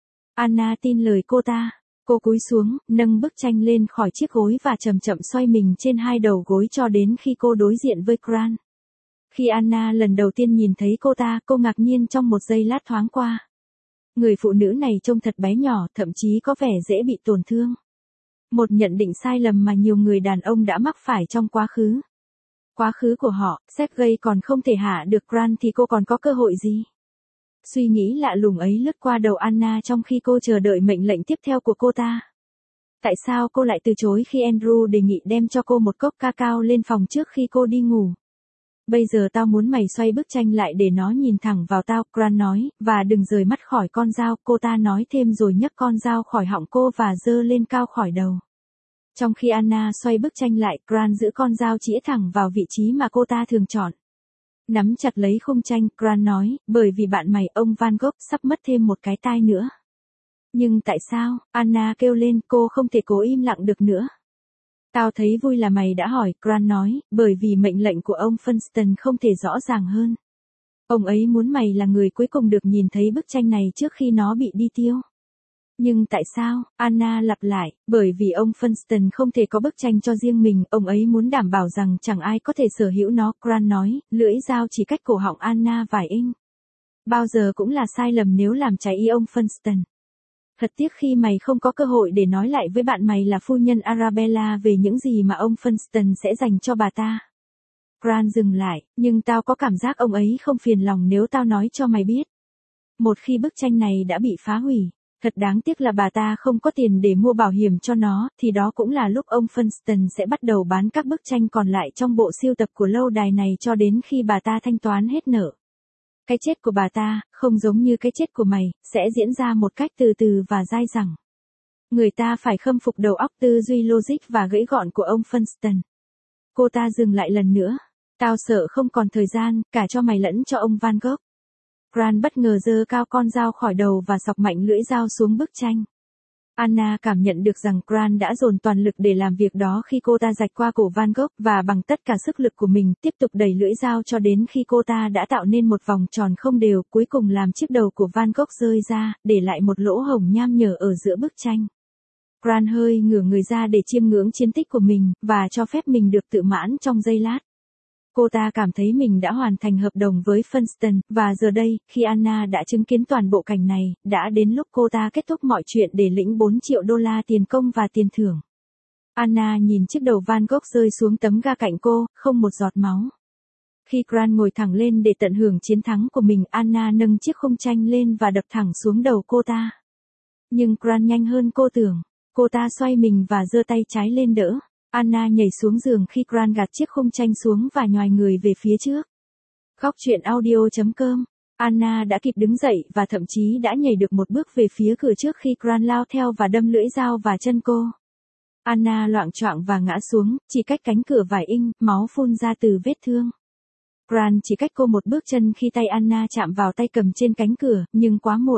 Anna tin lời cô ta. Cô cúi xuống, nâng bức tranh lên khỏi chiếc gối và chậm chậm xoay mình trên hai đầu gối cho đến khi cô đối diện với Grant. Khi Anna lần đầu tiên nhìn thấy cô ta, cô ngạc nhiên trong một giây lát thoáng qua. Người phụ nữ này trông thật bé nhỏ, thậm chí có vẻ dễ bị tổn thương. Một nhận định sai lầm mà nhiều người đàn ông đã mắc phải trong quá khứ. Quá khứ của họ, Sergei còn không thể hạ được Grant thì cô còn có cơ hội gì? Suy nghĩ lạ lùng ấy lướt qua đầu Anna trong khi cô chờ đợi mệnh lệnh tiếp theo của cô ta. Tại sao cô lại từ chối khi Andrew đề nghị đem cho cô một cốc cacao lên phòng trước khi cô đi ngủ? Bây giờ tao muốn mày xoay bức tranh lại để nó nhìn thẳng vào tao, Grant nói, và đừng rời mắt khỏi con dao, cô ta nói thêm rồi nhấc con dao khỏi họng cô và giơ lên cao khỏi đầu. Trong khi Anna xoay bức tranh lại, Grant giữ con dao chĩa thẳng vào vị trí mà cô ta thường chọn. Nắm chặt lấy khung tranh, Grant nói, bởi vì bạn mày, ông Van Gogh, sắp mất thêm một cái tai nữa. Nhưng tại sao? Anna kêu lên, cô không thể cố im lặng được nữa. Tao thấy vui là mày đã hỏi, Grant nói, bởi vì mệnh lệnh của ông Funston không thể rõ ràng hơn. Ông ấy muốn mày là người cuối cùng được nhìn thấy bức tranh này trước khi nó bị đi tiêu. Nhưng tại sao? Anna lặp lại, bởi vì ông Funston không thể có bức tranh cho riêng mình, ông ấy muốn đảm bảo rằng chẳng ai có thể sở hữu nó, Grant nói, lưỡi dao chỉ cách cổ họng Anna vài inch. Bao giờ cũng là sai lầm nếu làm trái ý ông Funston. Thật tiếc khi mày không có cơ hội để nói lại với bạn mày là phu nhân Arabella về những gì mà ông Funston sẽ dành cho bà ta. Grant dừng lại, nhưng tao có cảm giác ông ấy không phiền lòng nếu tao nói cho mày biết. Một khi bức tranh này đã bị phá hủy, thật đáng tiếc là bà ta không có tiền để mua bảo hiểm cho nó, thì đó cũng là lúc ông Funston sẽ bắt đầu bán các bức tranh còn lại trong bộ sưu tập của lâu đài này cho đến khi bà ta thanh toán hết nợ. Cái chết của bà ta, không giống như cái chết của mày, sẽ diễn ra một cách từ từ và dai dẳng. Người ta phải khâm phục đầu óc tư duy logic và gãy gọn của ông Funston. Cô ta dừng lại lần nữa. Tao sợ không còn thời gian, cả cho mày lẫn cho ông Van Gogh. Grant bất ngờ giơ cao con dao khỏi đầu và xọc mạnh lưỡi dao xuống bức tranh. Anna cảm nhận được rằng Grant đã dồn toàn lực để làm việc đó khi cô ta rạch qua cổ Van Gogh và bằng tất cả sức lực của mình tiếp tục đẩy lưỡi dao cho đến khi cô ta đã tạo nên một vòng tròn không đều, cuối cùng làm chiếc đầu của Van Gogh rơi ra, để lại một lỗ hổng nham nhở ở giữa bức tranh. Grant hơi ngửa người ra để chiêm ngưỡng chiến tích của mình, và cho phép mình được tự mãn trong giây lát. Cô ta cảm thấy mình đã hoàn thành hợp đồng với Funston, và giờ đây, khi Anna đã chứng kiến toàn bộ cảnh này, đã đến lúc cô ta kết thúc mọi chuyện để lĩnh 4 triệu đô la tiền công và tiền thưởng. Anna nhìn chiếc đầu Van Gogh rơi xuống tấm ga cạnh cô, không một giọt máu. Khi Grant ngồi thẳng lên để tận hưởng chiến thắng của mình, Anna nâng chiếc khung tranh lên và đập thẳng xuống đầu cô ta. Nhưng Grant nhanh hơn cô tưởng. Cô ta xoay mình và giơ tay trái lên đỡ. Anna nhảy xuống giường khi Grant gạt chiếc khung tranh xuống và nhoài người về phía trước. Góc truyện audio.com. Anna đã kịp đứng dậy và thậm chí đã nhảy được một bước về phía cửa trước khi Grant lao theo và đâm lưỡi dao vào chân cô. Anna loạng choạng và ngã xuống, chỉ cách cánh cửa vài inch, máu phun ra từ vết thương. Grant chỉ cách cô một bước chân khi tay Anna chạm vào tay cầm trên cánh cửa, nhưng quá muộn.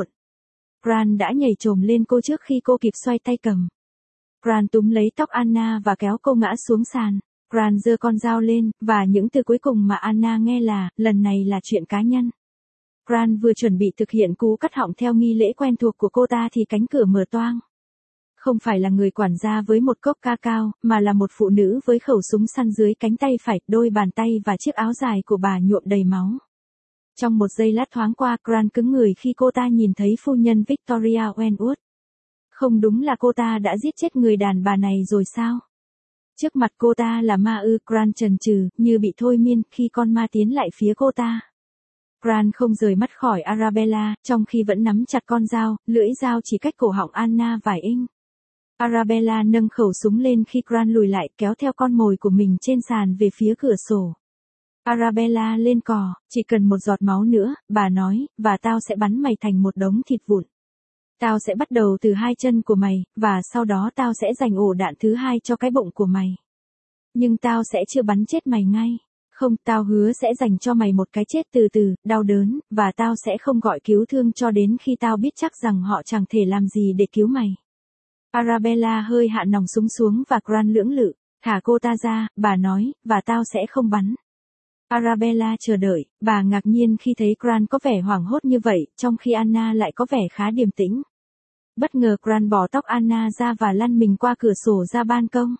Grant đã nhảy chồm lên cô trước khi cô kịp xoay tay cầm. Grant túm lấy tóc Anna và kéo cô ngã xuống sàn. Grant giơ con dao lên, và những từ cuối cùng mà Anna nghe là, lần này là chuyện cá nhân. Grant vừa chuẩn bị thực hiện cú cắt họng theo nghi lễ quen thuộc của cô ta thì cánh cửa mở toang. Không phải là người quản gia với một cốc ca cao, mà là một phụ nữ với khẩu súng săn dưới cánh tay phải, đôi bàn tay và chiếc áo dài của bà nhuộm đầy máu. Trong một giây lát thoáng qua, Grant cứng người khi cô ta nhìn thấy phu nhân Victoria Wentworth. Không đúng là cô ta đã giết chết người đàn bà này rồi sao? Trước mặt cô ta là ma ư? Grant chần chừ, như bị thôi miên, khi con ma tiến lại phía cô ta. Grant không rời mắt khỏi Arabella, trong khi vẫn nắm chặt con dao, lưỡi dao chỉ cách cổ họng Anna vài inch. Arabella nâng khẩu súng lên khi Grant lùi lại, kéo theo con mồi của mình trên sàn về phía cửa sổ. Arabella lên cò, chỉ cần một giọt máu nữa, bà nói, và tao sẽ bắn mày thành một đống thịt vụn. Tao sẽ bắt đầu từ hai chân của mày, và sau đó tao sẽ dành ổ đạn thứ hai cho cái bụng của mày. Nhưng tao sẽ chưa bắn chết mày ngay. Không, tao hứa sẽ dành cho mày một cái chết từ từ, đau đớn, và tao sẽ không gọi cứu thương cho đến khi tao biết chắc rằng họ chẳng thể làm gì để cứu mày. Arabella hơi hạ nòng súng xuống và Grant lưỡng lự. Thả cô ta ra, bà nói, và tao sẽ không bắn. Arabella chờ đợi, bà ngạc nhiên khi thấy Grant có vẻ hoảng hốt như vậy, trong khi Anna lại có vẻ khá điềm tĩnh. Bất ngờ Grant bỏ tóc Anna ra và lăn mình qua cửa sổ ra ban công.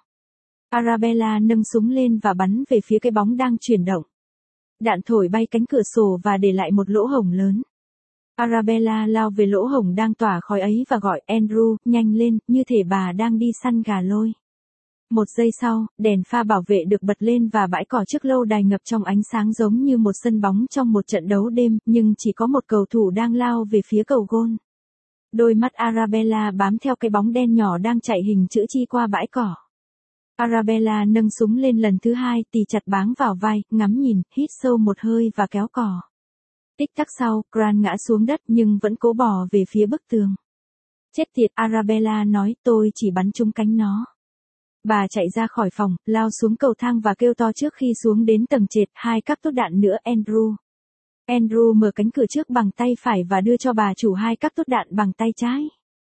Arabella nâng súng lên và bắn về phía cái bóng đang chuyển động. Đạn thổi bay cánh cửa sổ và để lại một lỗ hổng lớn. Arabella lao về lỗ hổng đang tỏa khói ấy và gọi Andrew, nhanh lên, như thể bà đang đi săn gà lôi. Một giây sau, đèn pha bảo vệ được bật lên và bãi cỏ trước lâu đài ngập trong ánh sáng giống như một sân bóng trong một trận đấu đêm, nhưng chỉ có một cầu thủ đang lao về phía cầu gôn. Đôi mắt Arabella bám theo cái bóng đen nhỏ đang chạy hình chữ chi qua bãi cỏ. Arabella nâng súng lên lần thứ hai, tì chặt báng vào vai, ngắm nhìn, hít sâu một hơi và kéo cò. Tích tắc sau, Grant ngã xuống đất nhưng vẫn cố bò về phía bức tường. Chết tiệt, Arabella nói, tôi chỉ bắn trúng cánh nó. Bà chạy ra khỏi phòng, lao xuống cầu thang và kêu to trước khi xuống đến tầng trệt, hai các tốt đạn nữa Andrew. Andrew mở cánh cửa trước bằng tay phải và đưa cho bà chủ hai các tốt đạn bằng tay trái.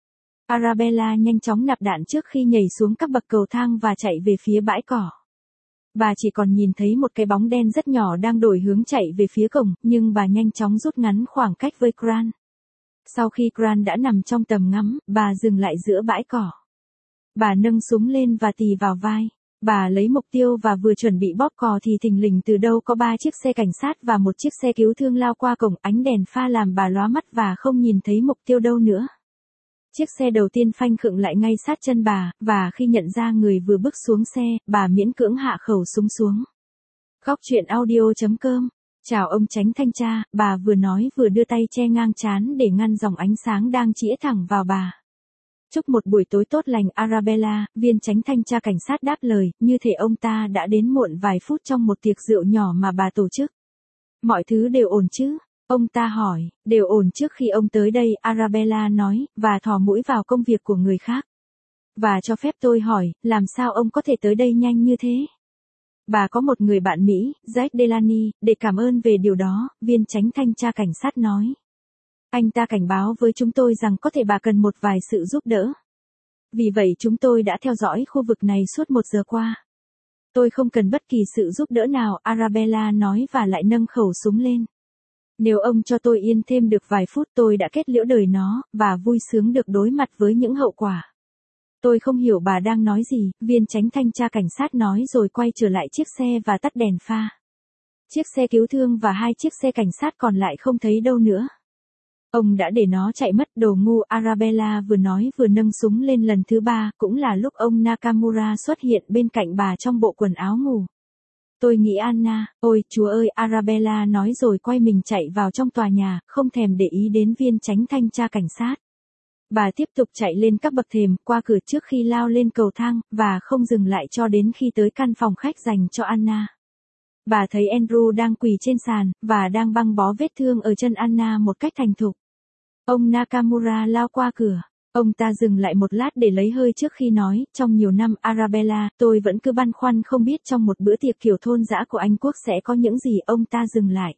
Arabella nhanh chóng nạp đạn trước khi nhảy xuống các bậc cầu thang và chạy về phía bãi cỏ. Bà chỉ còn nhìn thấy một cái bóng đen rất nhỏ đang đổi hướng chạy về phía cổng, nhưng bà nhanh chóng rút ngắn khoảng cách với Grant. Sau khi Grant đã nằm trong tầm ngắm, bà dừng lại giữa bãi cỏ. Bà nâng súng lên và tì vào vai. Bà lấy mục tiêu và vừa chuẩn bị bóp cò thì thình lình từ đâu có 3 chiếc xe cảnh sát và một chiếc xe cứu thương lao qua cổng, ánh đèn pha làm bà lóa mắt và không nhìn thấy mục tiêu đâu nữa. Chiếc xe đầu tiên phanh khựng lại ngay sát chân bà, và khi nhận ra người vừa bước xuống xe, bà miễn cưỡng hạ khẩu súng xuống. Góc truyện audio.com. Chào ông Chánh Thanh tra, bà vừa nói vừa đưa tay che ngang trán để ngăn dòng ánh sáng đang chĩa thẳng vào bà. Chúc một buổi tối tốt lành Arabella, viên Chánh Thanh tra cảnh sát đáp lời, như thể ông ta đã đến muộn vài phút trong một tiệc rượu nhỏ mà bà tổ chức. Mọi thứ đều ổn chứ? Ông ta hỏi, đều ổn trước khi ông tới đây, Arabella nói, và thò mũi vào công việc của người khác. Và cho phép tôi hỏi, làm sao ông có thể tới đây nhanh như thế? Bà có một người bạn Mỹ, Jack Delaney, để cảm ơn về điều đó, viên Chánh Thanh tra cảnh sát nói. Anh ta cảnh báo với chúng tôi rằng có thể bà cần một vài sự giúp đỡ. Vì vậy chúng tôi đã theo dõi khu vực này suốt 1 giờ qua. Tôi không cần bất kỳ sự giúp đỡ nào, Arabella nói và lại nâng khẩu súng lên. Nếu ông cho tôi yên thêm được vài phút tôi đã kết liễu đời nó, và vui sướng được đối mặt với những hậu quả. Tôi không hiểu bà đang nói gì, viên Chánh Thanh tra cảnh sát nói rồi quay trở lại chiếc xe và tắt đèn pha. Chiếc xe cứu thương và 2 chiếc xe cảnh sát còn lại không thấy đâu nữa. Ông đã để nó chạy mất, đồ ngu, Arabella vừa nói vừa nâng súng lên lần thứ 3, cũng là lúc ông Nakamura xuất hiện bên cạnh bà trong bộ quần áo ngủ. Tôi nghĩ Anna, ôi chúa ơi, Arabella nói rồi quay mình chạy vào trong tòa nhà, không thèm để ý đến viên chánh thanh tra cảnh sát. Bà tiếp tục chạy lên các bậc thềm, qua cửa trước khi lao lên cầu thang, và không dừng lại cho đến khi tới căn phòng khách dành cho Anna. Bà thấy Andrew đang quỳ trên sàn, và đang băng bó vết thương ở chân Anna một cách thành thục. Ông Nakamura lao qua cửa. Ông ta dừng lại một lát để lấy hơi trước khi nói, trong nhiều năm Arabella, tôi vẫn cứ băn khoăn không biết trong một bữa tiệc kiểu thôn dã của Anh Quốc sẽ có những gì. Ông ta dừng lại.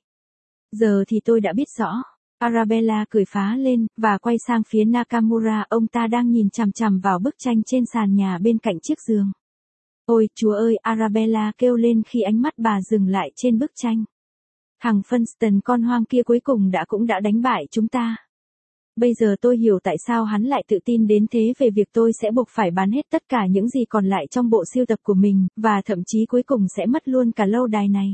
Giờ thì tôi đã biết rõ. Arabella cười phá lên, và quay sang phía Nakamura. Ông ta đang nhìn chằm chằm vào bức tranh trên sàn nhà bên cạnh chiếc giường. Ôi, chúa ơi, Arabella kêu lên khi ánh mắt bà dừng lại trên bức tranh. Thằng Funston con hoang kia cuối cùng cũng đã đánh bại chúng ta. Bây giờ tôi hiểu tại sao hắn lại tự tin đến thế về việc tôi sẽ buộc phải bán hết tất cả những gì còn lại trong bộ sưu tập của mình, và thậm chí cuối cùng sẽ mất luôn cả lâu đài này.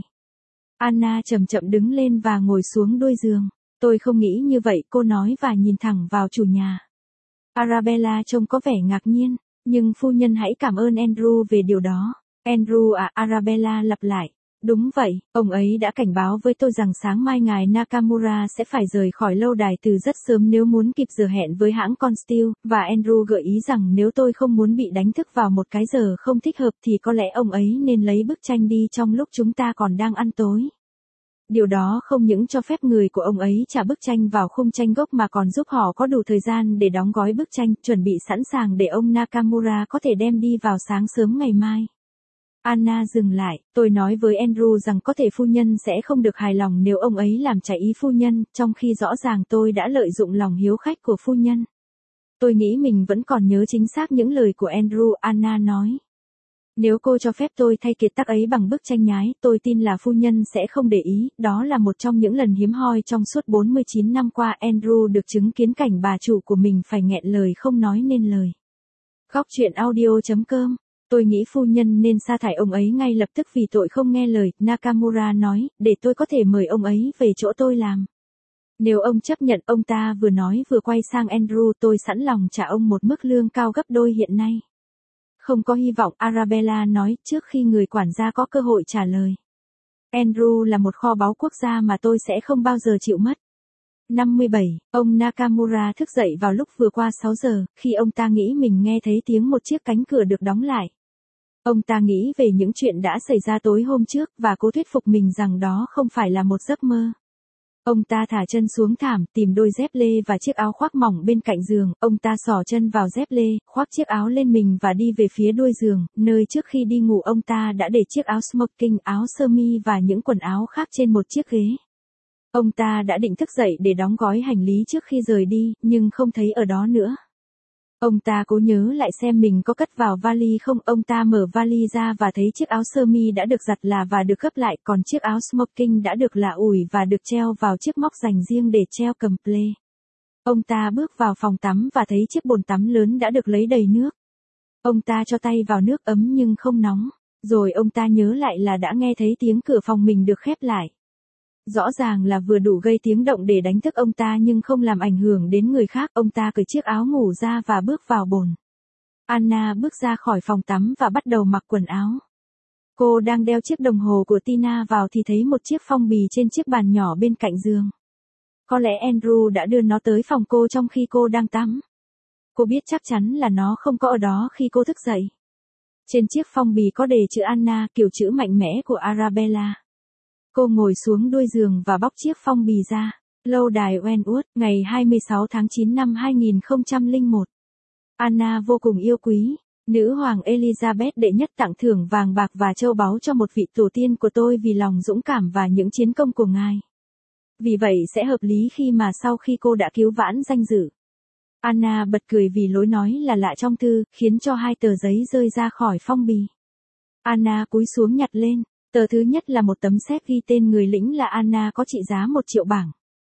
Anna chậm chậm đứng lên và ngồi xuống đuôi giường. Tôi không nghĩ như vậy, cô nói và nhìn thẳng vào chủ nhà. Arabella trông có vẻ ngạc nhiên, nhưng phu nhân hãy cảm ơn Andrew về điều đó. Andrew à, Arabella lặp lại. Đúng vậy, ông ấy đã cảnh báo với tôi rằng sáng mai ngài Nakamura sẽ phải rời khỏi lâu đài từ rất sớm nếu muốn kịp giờ hẹn với hãng con Steel, và Andrew gợi ý rằng nếu tôi không muốn bị đánh thức vào một cái giờ không thích hợp thì có lẽ ông ấy nên lấy bức tranh đi trong lúc chúng ta còn đang ăn tối. Điều đó không những cho phép người của ông ấy trả bức tranh vào khung tranh gốc mà còn giúp họ có đủ thời gian để đóng gói bức tranh, chuẩn bị sẵn sàng để ông Nakamura có thể đem đi vào sáng sớm ngày mai. Anna dừng lại, tôi nói với Andrew rằng có thể phu nhân sẽ không được hài lòng nếu ông ấy làm trái ý phu nhân, trong khi rõ ràng tôi đã lợi dụng lòng hiếu khách của phu nhân. Tôi nghĩ mình vẫn còn nhớ chính xác những lời của Andrew, Anna nói. Nếu cô cho phép tôi thay kiệt tác ấy bằng bức tranh nhái, tôi tin là phu nhân sẽ không để ý. Đó là một trong những lần hiếm hoi trong suốt 49 năm qua Andrew được chứng kiến cảnh bà chủ của mình phải nghẹn lời không nói nên lời. Góc truyện audio.com. Tôi nghĩ phu nhân nên sa thải ông ấy ngay lập tức vì tội không nghe lời, Nakamura nói, để tôi có thể mời ông ấy về chỗ tôi làm. Nếu ông chấp nhận, ông ta vừa nói vừa quay sang Andrew, tôi sẵn lòng trả ông một mức lương cao gấp đôi hiện nay. Không có hy vọng, Arabella nói, trước khi người quản gia có cơ hội trả lời. Andrew là một kho báu quốc gia mà tôi sẽ không bao giờ chịu mất. 57, ông Nakamura thức dậy vào lúc vừa qua 6 giờ, khi ông ta nghĩ mình nghe thấy tiếng một chiếc cánh cửa được đóng lại. Ông ta nghĩ về những chuyện đã xảy ra tối hôm trước, và cố thuyết phục mình rằng đó không phải là một giấc mơ. Ông ta thả chân xuống thảm, tìm đôi dép lê và chiếc áo khoác mỏng bên cạnh giường, ông ta xỏ chân vào dép lê, khoác chiếc áo lên mình và đi về phía đuôi giường, nơi trước khi đi ngủ ông ta đã để chiếc áo smoking, áo sơ mi và những quần áo khác trên một chiếc ghế. Ông ta đã định thức dậy để đóng gói hành lý trước khi rời đi, nhưng không thấy ở đó nữa. Ông ta cố nhớ lại xem mình có cất vào vali không. Ông ta mở vali ra và thấy chiếc áo sơ mi đã được giặt là và được gấp lại, còn chiếc áo smoking đã được lạ ủi và được treo vào chiếc móc dành riêng để treo cầm ple. Ông ta bước vào phòng tắm và thấy chiếc bồn tắm lớn đã được lấy đầy nước. Ông ta cho tay vào nước ấm nhưng không nóng. Rồi ông ta nhớ lại là đã nghe thấy tiếng cửa phòng mình được khép lại. Rõ ràng là vừa đủ gây tiếng động để đánh thức ông ta nhưng không làm ảnh hưởng đến người khác. Ông ta cởi chiếc áo ngủ ra và bước vào bồn. Anna bước ra khỏi phòng tắm và bắt đầu mặc quần áo. Cô đang đeo chiếc đồng hồ của Tina vào thì thấy một chiếc phong bì trên chiếc bàn nhỏ bên cạnh giường. Có lẽ Andrew đã đưa nó tới phòng cô trong khi cô đang tắm. Cô biết chắc chắn là nó không có ở đó khi cô thức dậy. Trên chiếc phong bì có đề chữ Anna, kiểu chữ mạnh mẽ của Arabella. Cô ngồi xuống đuôi giường và bóc chiếc phong bì ra. Lâu đài Wentworth, ngày 26 tháng 9 năm 2001. Anna vô cùng yêu quý. Nữ hoàng Elizabeth đệ nhất tặng thưởng vàng bạc và châu báu cho một vị tổ tiên của tôi vì lòng dũng cảm và những chiến công của ngài. Vì vậy sẽ hợp lý khi mà sau khi cô đã cứu vãn danh dự. Anna bật cười vì lối nói là lạ trong thư, khiến cho 2 tờ giấy rơi ra khỏi phong bì. Anna cúi xuống nhặt lên. Tờ thứ nhất là một tấm séc ghi tên người lĩnh là Anna có trị giá 1 triệu bảng.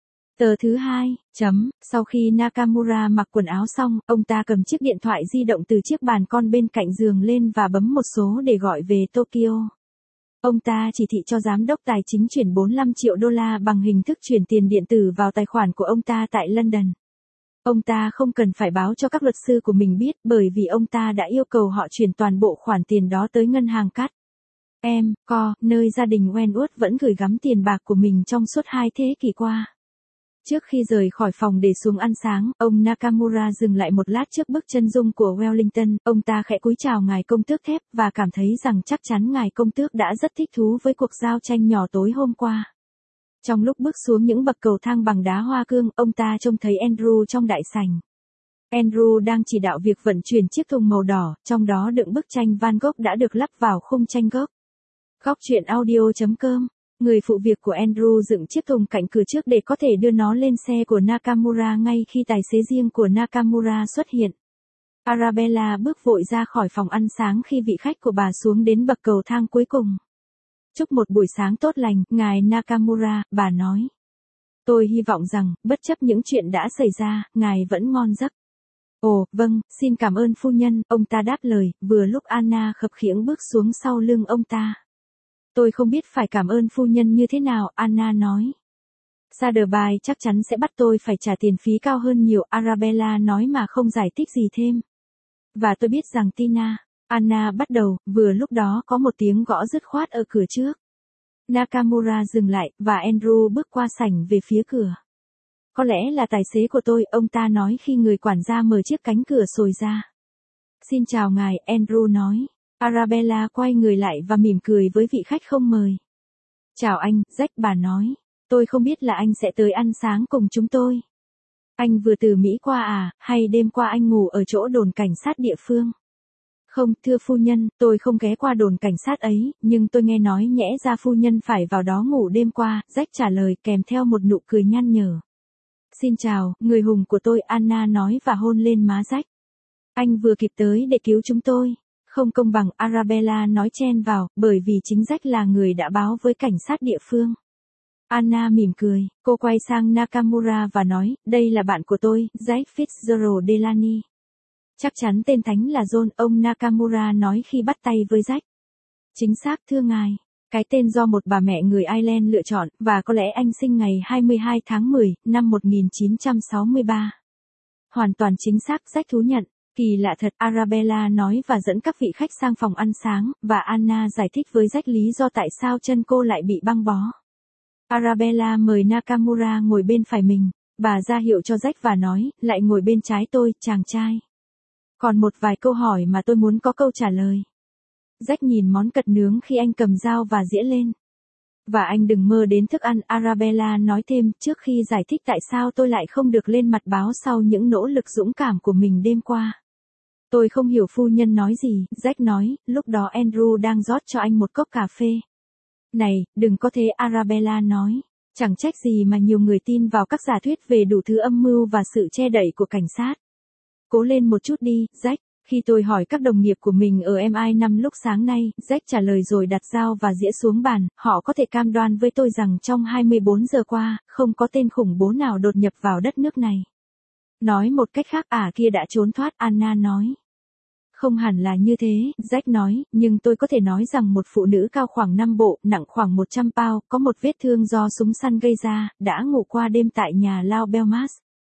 Tờ thứ hai, sau khi Nakamura mặc quần áo xong, ông ta cầm chiếc điện thoại di động từ chiếc bàn con bên cạnh giường lên và bấm một số để gọi về Tokyo. Ông ta chỉ thị cho giám đốc tài chính chuyển 45 triệu đô la bằng hình thức chuyển tiền điện tử vào tài khoản của ông ta tại London. Ông ta không cần phải báo cho các luật sư của mình biết bởi vì ông ta đã yêu cầu họ chuyển toàn bộ khoản tiền đó tới ngân hàng Cát. Nơi gia đình Wentworth vẫn gửi gắm tiền bạc của mình trong suốt 2 thế kỷ qua. Trước khi rời khỏi phòng để xuống ăn sáng, ông Nakamura dừng lại một lát trước bức chân dung của Wellington, ông ta khẽ cúi chào ngài công tước thép và cảm thấy rằng chắc chắn ngài công tước đã rất thích thú với cuộc giao tranh nhỏ tối hôm qua. Trong lúc bước xuống những bậc cầu thang bằng đá hoa cương, ông ta trông thấy Andrew trong đại sảnh. Andrew đang chỉ đạo việc vận chuyển chiếc thùng màu đỏ, trong đó đựng bức tranh Van Gogh đã được lắp vào khung tranh gốc. Góc truyện audio.com. Người phụ việc của Andrew dựng chiếc thùng cạnh cửa trước để có thể đưa nó lên xe của Nakamura ngay khi tài xế riêng của Nakamura xuất hiện. Arabella bước vội ra khỏi phòng ăn sáng khi vị khách của bà xuống đến bậc cầu thang cuối cùng. Chúc một buổi sáng tốt lành, ngài Nakamura, bà nói. Tôi hy vọng rằng, bất chấp những chuyện đã xảy ra, ngài vẫn ngon giấc. Ồ, vâng, xin cảm ơn phu nhân, ông ta đáp lời, vừa lúc Anna khập khiễng bước xuống sau lưng ông ta. Tôi không biết phải cảm ơn phu nhân như thế nào, Anna nói. Saderby chắc chắn sẽ bắt tôi phải trả tiền phí cao hơn nhiều, Arabella nói mà không giải thích gì thêm. Và tôi biết rằng Tina, Anna bắt đầu, vừa lúc đó có một tiếng gõ dứt khoát ở cửa trước. Nakamura dừng lại, và Andrew bước qua sảnh về phía cửa. Có lẽ là tài xế của tôi, ông ta nói khi người quản gia mở chiếc cánh cửa sồi ra. Xin chào ngài, Andrew nói. Arabella quay người lại và mỉm cười với vị khách không mời. Chào anh, Jack, bà nói. Tôi không biết là anh sẽ tới ăn sáng cùng chúng tôi. Anh vừa từ Mỹ qua à, hay đêm qua anh ngủ ở chỗ đồn cảnh sát địa phương? Không, thưa phu nhân, tôi không ghé qua đồn cảnh sát ấy, nhưng tôi nghe nói nhẽ ra phu nhân phải vào đó ngủ đêm qua, Jack trả lời kèm theo một nụ cười nhăn nhở. Xin chào, người hùng của tôi, Anna nói và hôn lên má Jack. Anh vừa kịp tới để cứu chúng tôi. Không công bằng, Arabella nói chen vào, bởi vì chính Jack là người đã báo với cảnh sát địa phương. Anna mỉm cười, cô quay sang Nakamura và nói, đây là bạn của tôi, Jack Fitzgerald Delany. Chắc chắn tên thánh là John, ông Nakamura nói khi bắt tay với Jack. Chính xác thưa ngài, cái tên do một bà mẹ người Ireland lựa chọn, và có lẽ anh sinh ngày 22 tháng 10, năm 1963. Hoàn toàn chính xác, Jack thú nhận. Kỳ lạ thật, Arabella nói và dẫn các vị khách sang phòng ăn sáng, và Anna giải thích với Jack lý do tại sao chân cô lại bị băng bó. Arabella mời Nakamura ngồi bên phải mình, bà ra hiệu cho Jack và nói, lại ngồi bên trái tôi, chàng trai. Còn một vài câu hỏi mà tôi muốn có câu trả lời. Jack nhìn món cật nướng khi anh cầm dao và dĩa lên. Và anh đừng mơ đến thức ăn, Arabella nói thêm, trước khi giải thích tại sao tôi lại không được lên mặt báo sau những nỗ lực dũng cảm của mình đêm qua. Tôi không hiểu phu nhân nói gì, Jack nói, lúc đó Andrew đang rót cho anh một cốc cà phê. Này, đừng có thế, Arabella nói. Chẳng trách gì mà nhiều người tin vào các giả thuyết về đủ thứ âm mưu và sự che đậy của cảnh sát. Cố lên một chút đi, Jack. Khi tôi hỏi các đồng nghiệp của mình ở MI5 lúc sáng nay, Jack trả lời rồi đặt dao và dĩa xuống bàn, họ có thể cam đoan với tôi rằng trong 24 giờ qua, không có tên khủng bố nào đột nhập vào đất nước này. Nói một cách khác, kia đã trốn thoát, Anna nói. Không hẳn là như thế, Jack nói, nhưng tôi có thể nói rằng một phụ nữ cao khoảng 5 bộ, nặng khoảng 100 pound, có một vết thương do súng săn gây ra, đã ngủ qua đêm tại nhà lao Belmas.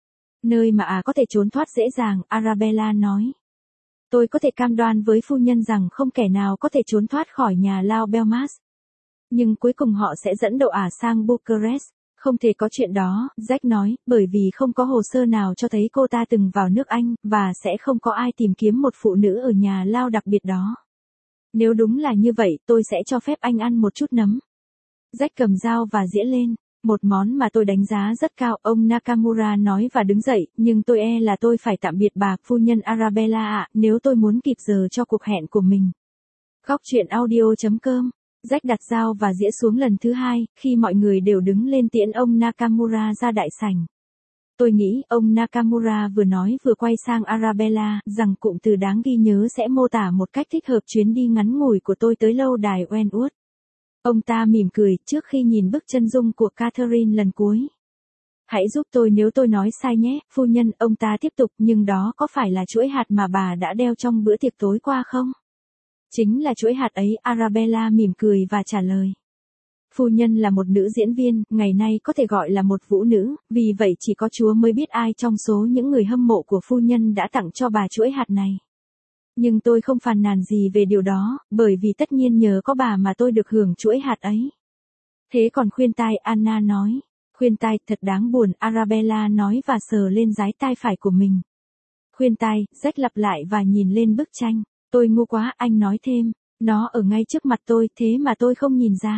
Nơi mà có thể trốn thoát dễ dàng, Arabella nói. Tôi có thể cam đoan với phu nhân rằng không kẻ nào có thể trốn thoát khỏi nhà lao Belmas. Nhưng cuối cùng họ sẽ dẫn độ sang Bucharest. Không thể có chuyện đó, Jack nói, bởi vì không có hồ sơ nào cho thấy cô ta từng vào nước Anh, và sẽ không có ai tìm kiếm một phụ nữ ở nhà lao đặc biệt đó. Nếu đúng là như vậy, tôi sẽ cho phép anh ăn một chút nấm. Jack cầm dao và dĩa lên. Một món mà tôi đánh giá rất cao, ông Nakamura nói và đứng dậy, nhưng tôi là tôi phải tạm biệt bà, phu nhân Arabella ạ, nếu tôi muốn kịp giờ cho cuộc hẹn của mình. Góc truyện audio.com. Jack đặt dao và dĩa xuống lần thứ hai, khi mọi người đều đứng lên tiễn ông Nakamura ra đại sảnh. Tôi nghĩ, ông Nakamura vừa nói vừa quay sang Arabella, rằng cụm từ đáng ghi nhớ sẽ mô tả một cách thích hợp chuyến đi ngắn ngủi của tôi tới lâu đài Wentworth. Ông ta mỉm cười, trước khi nhìn bức chân dung của Catherine lần cuối. Hãy giúp tôi nếu tôi nói sai nhé, phu nhân, ông ta tiếp tục, nhưng đó có phải là chuỗi hạt mà bà đã đeo trong bữa tiệc tối qua không? Chính là chuỗi hạt ấy, Arabella mỉm cười và trả lời. Phu nhân là một nữ diễn viên, ngày nay có thể gọi là một vũ nữ, vì vậy chỉ có Chúa mới biết ai trong số những người hâm mộ của phu nhân đã tặng cho bà chuỗi hạt này. Nhưng tôi không phàn nàn gì về điều đó, bởi vì tất nhiên nhờ có bà mà tôi được hưởng chuỗi hạt ấy. Thế còn khuyên tai, Anna nói. Khuyên tai, thật đáng buồn, Arabella nói và sờ lên dái tai phải của mình. Khuyên tai, Jack lặp lại và nhìn lên bức tranh. Tôi ngu quá, anh nói thêm. Nó ở ngay trước mặt tôi, thế mà tôi không nhìn ra.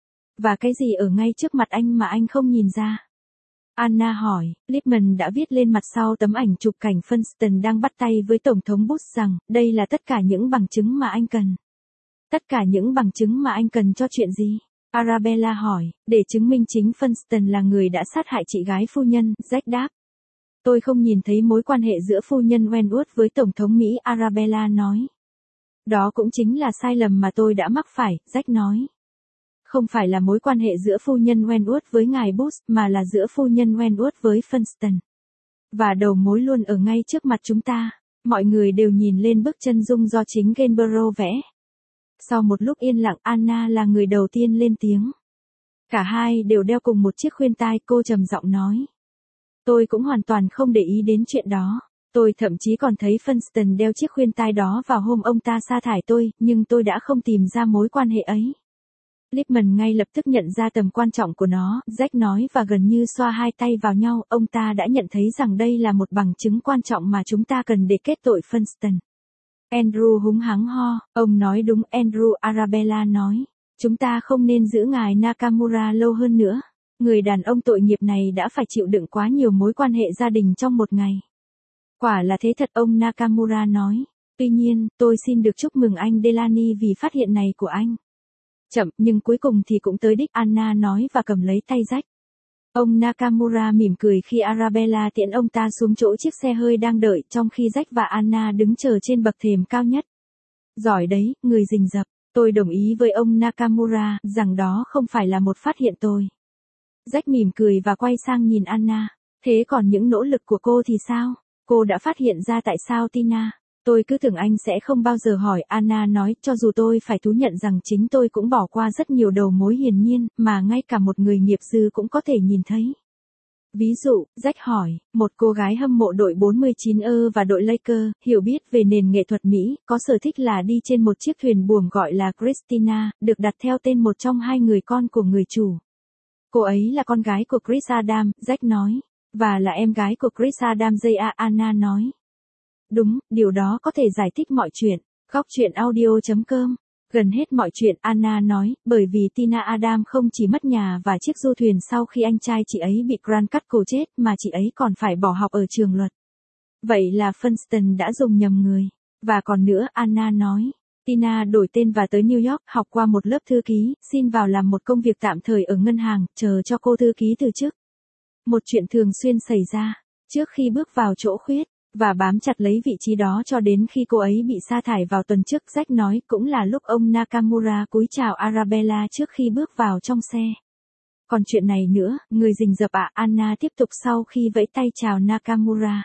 Và cái gì ở ngay trước mặt anh mà anh không nhìn ra? Anna hỏi. Lippmann đã viết lên mặt sau tấm ảnh chụp cảnh Funston đang bắt tay với Tổng thống Bush rằng, đây là tất cả những bằng chứng mà anh cần. Tất cả những bằng chứng mà anh cần cho chuyện gì? Arabella hỏi, để chứng minh chính Funston là người đã sát hại chị gái phu nhân, Jack đáp. Tôi không nhìn thấy mối quan hệ giữa phu nhân Wentworth với Tổng thống Mỹ, Arabella nói. Đó cũng chính là sai lầm mà tôi đã mắc phải, Jack nói. Không phải là mối quan hệ giữa phu nhân Wentworth với ngài Bush, mà là giữa phu nhân Wentworth với Funston. Và đầu mối luôn ở ngay trước mặt chúng ta. Mọi người đều nhìn lên bức chân dung do chính Gainsborough vẽ. Sau một lúc yên lặng, Anna là người đầu tiên lên tiếng. Cả hai đều đeo cùng một chiếc khuyên tai, cô trầm giọng nói. Tôi cũng hoàn toàn không để ý đến chuyện đó. Tôi thậm chí còn thấy Funston đeo chiếc khuyên tai đó vào hôm ông ta sa thải tôi, nhưng tôi đã không tìm ra mối quan hệ ấy. Lippmann ngay lập tức nhận ra tầm quan trọng của nó, Jack nói và gần như xoa hai tay vào nhau, ông ta đã nhận thấy rằng đây là một bằng chứng quan trọng mà chúng ta cần để kết tội Funston. Andrew húng hắng ho, ông nói đúng, Andrew, Arabella nói. Chúng ta không nên giữ ngài Nakamura lâu hơn nữa. Người đàn ông tội nghiệp này đã phải chịu đựng quá nhiều mối quan hệ gia đình trong một ngày. Quả là thế thật, ông Nakamura nói. Tuy nhiên, tôi xin được chúc mừng anh Delany vì phát hiện này của anh. Chậm, nhưng cuối cùng thì cũng tới đích, Anna nói và cầm lấy tay Jack. Ông Nakamura mỉm cười khi Arabella tiễn ông ta xuống chỗ chiếc xe hơi đang đợi, trong khi Jack và Anna đứng chờ trên bậc thềm cao nhất. Giỏi đấy, người rình rập. Tôi đồng ý với ông Nakamura, rằng đó không phải là một phát hiện tồi. Jack mỉm cười và quay sang nhìn Anna. Thế còn những nỗ lực của cô thì sao? Cô đã phát hiện ra tại sao Tina? Tôi cứ tưởng anh sẽ không bao giờ hỏi, Anna nói, cho dù tôi phải thú nhận rằng chính tôi cũng bỏ qua rất nhiều đầu mối hiển nhiên, mà ngay cả một người nghiệp dư cũng có thể nhìn thấy. Ví dụ, Jack hỏi, một cô gái hâm mộ đội 49ers và đội Lakers, hiểu biết về nền nghệ thuật Mỹ, có sở thích là đi trên một chiếc thuyền buồm gọi là Christina, được đặt theo tên một trong hai người con của người chủ. Cô ấy là con gái của Chris Adams, Jack nói, và là em gái của Chris Adams, Anna nói. Đúng, điều đó có thể giải thích mọi chuyện. Góc truyện audio.com. Gần hết mọi chuyện, Anna nói, bởi vì Tina Adams không chỉ mất nhà và chiếc du thuyền sau khi anh trai chị ấy bị Grant cắt cổ chết, mà chị ấy còn phải bỏ học ở trường luật. Vậy là Funston đã dùng nhầm người. Và còn nữa, Anna nói, Tina đổi tên và tới New York, học qua một lớp thư ký, xin vào làm một công việc tạm thời ở ngân hàng, chờ cho cô thư ký từ chức. Một chuyện thường xuyên xảy ra, trước khi bước vào chỗ khuyết. Và bám chặt lấy vị trí đó cho đến khi cô ấy bị sa thải vào tuần trước, Jack nói, cũng là lúc ông Nakamura cúi chào Arabella trước khi bước vào trong xe. Còn chuyện này nữa, người rình rập ạ, Anna tiếp tục sau khi vẫy tay chào Nakamura.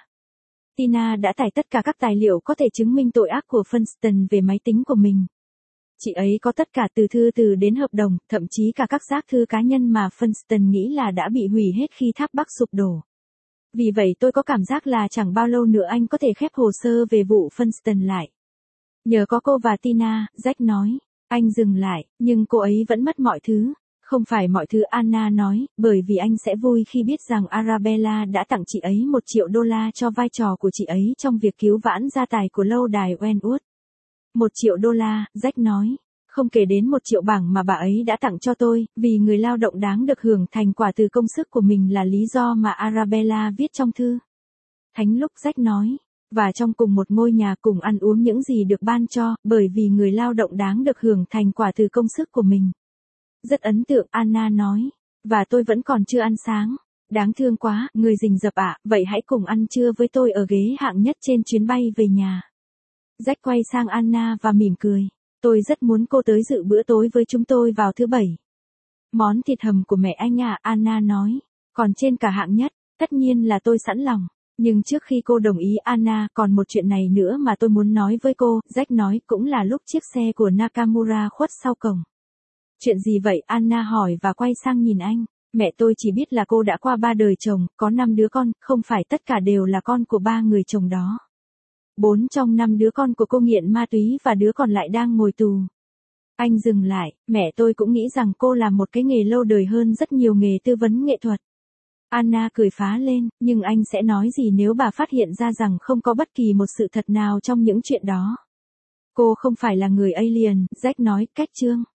Tina đã tải tất cả các tài liệu có thể chứng minh tội ác của Funston về máy tính của mình. Chị ấy có tất cả từ thư từ đến hợp đồng, thậm chí cả các giác thư cá nhân mà Funston nghĩ là đã bị hủy hết khi tháp Bắc sụp đổ. Vì vậy tôi có cảm giác là chẳng bao lâu nữa anh có thể khép hồ sơ về vụ Funston lại. Nhờ có cô và Tina, Jack nói. Anh dừng lại, nhưng cô ấy vẫn mất mọi thứ. Không phải mọi thứ, Anna nói, bởi vì anh sẽ vui khi biết rằng Arabella đã tặng chị ấy $1 triệu cho vai trò của chị ấy trong việc cứu vãn gia tài của lâu đài Wentworth. $1 triệu, Jack nói. Không kể đến 1 triệu bảng mà bà ấy đã tặng cho tôi, vì người lao động đáng được hưởng thành quả từ công sức của mình là lý do mà Arabella viết trong thư. Thánh lúc, Jack nói, và trong cùng một ngôi nhà cùng ăn uống những gì được ban cho, bởi vì người lao động đáng được hưởng thành quả từ công sức của mình. Rất ấn tượng, Anna nói, và tôi vẫn còn chưa ăn sáng. Đáng thương quá, người rình rập ạ, vậy hãy cùng ăn trưa với tôi ở ghế hạng nhất trên chuyến bay về nhà. Jack quay sang Anna và mỉm cười. Tôi rất muốn cô tới dự bữa tối với chúng tôi vào thứ Bảy. Món thịt hầm của mẹ anh à, Anna nói. Còn trên cả hạng nhất, tất nhiên là tôi sẵn lòng. Nhưng trước khi cô đồng ý Anna, còn một chuyện này nữa mà tôi muốn nói với cô, Jack nói, cũng là lúc chiếc xe của Nakamura khuất sau cổng. Chuyện gì vậy? Anna hỏi và quay sang nhìn anh. Mẹ tôi chỉ biết là cô đã qua 3 đời chồng, có 5 đứa con, không phải tất cả đều là con của 3 người chồng đó. 4 trong 5 đứa con của cô nghiện ma túy và đứa còn lại đang ngồi tù. Anh dừng lại, mẹ tôi cũng nghĩ rằng cô làm một cái nghề lâu đời hơn rất nhiều nghề tư vấn nghệ thuật. Anna cười phá lên, nhưng anh sẽ nói gì nếu bà phát hiện ra rằng không có bất kỳ một sự thật nào trong những chuyện đó? Cô không phải là người alien, Jack nói, cách chương.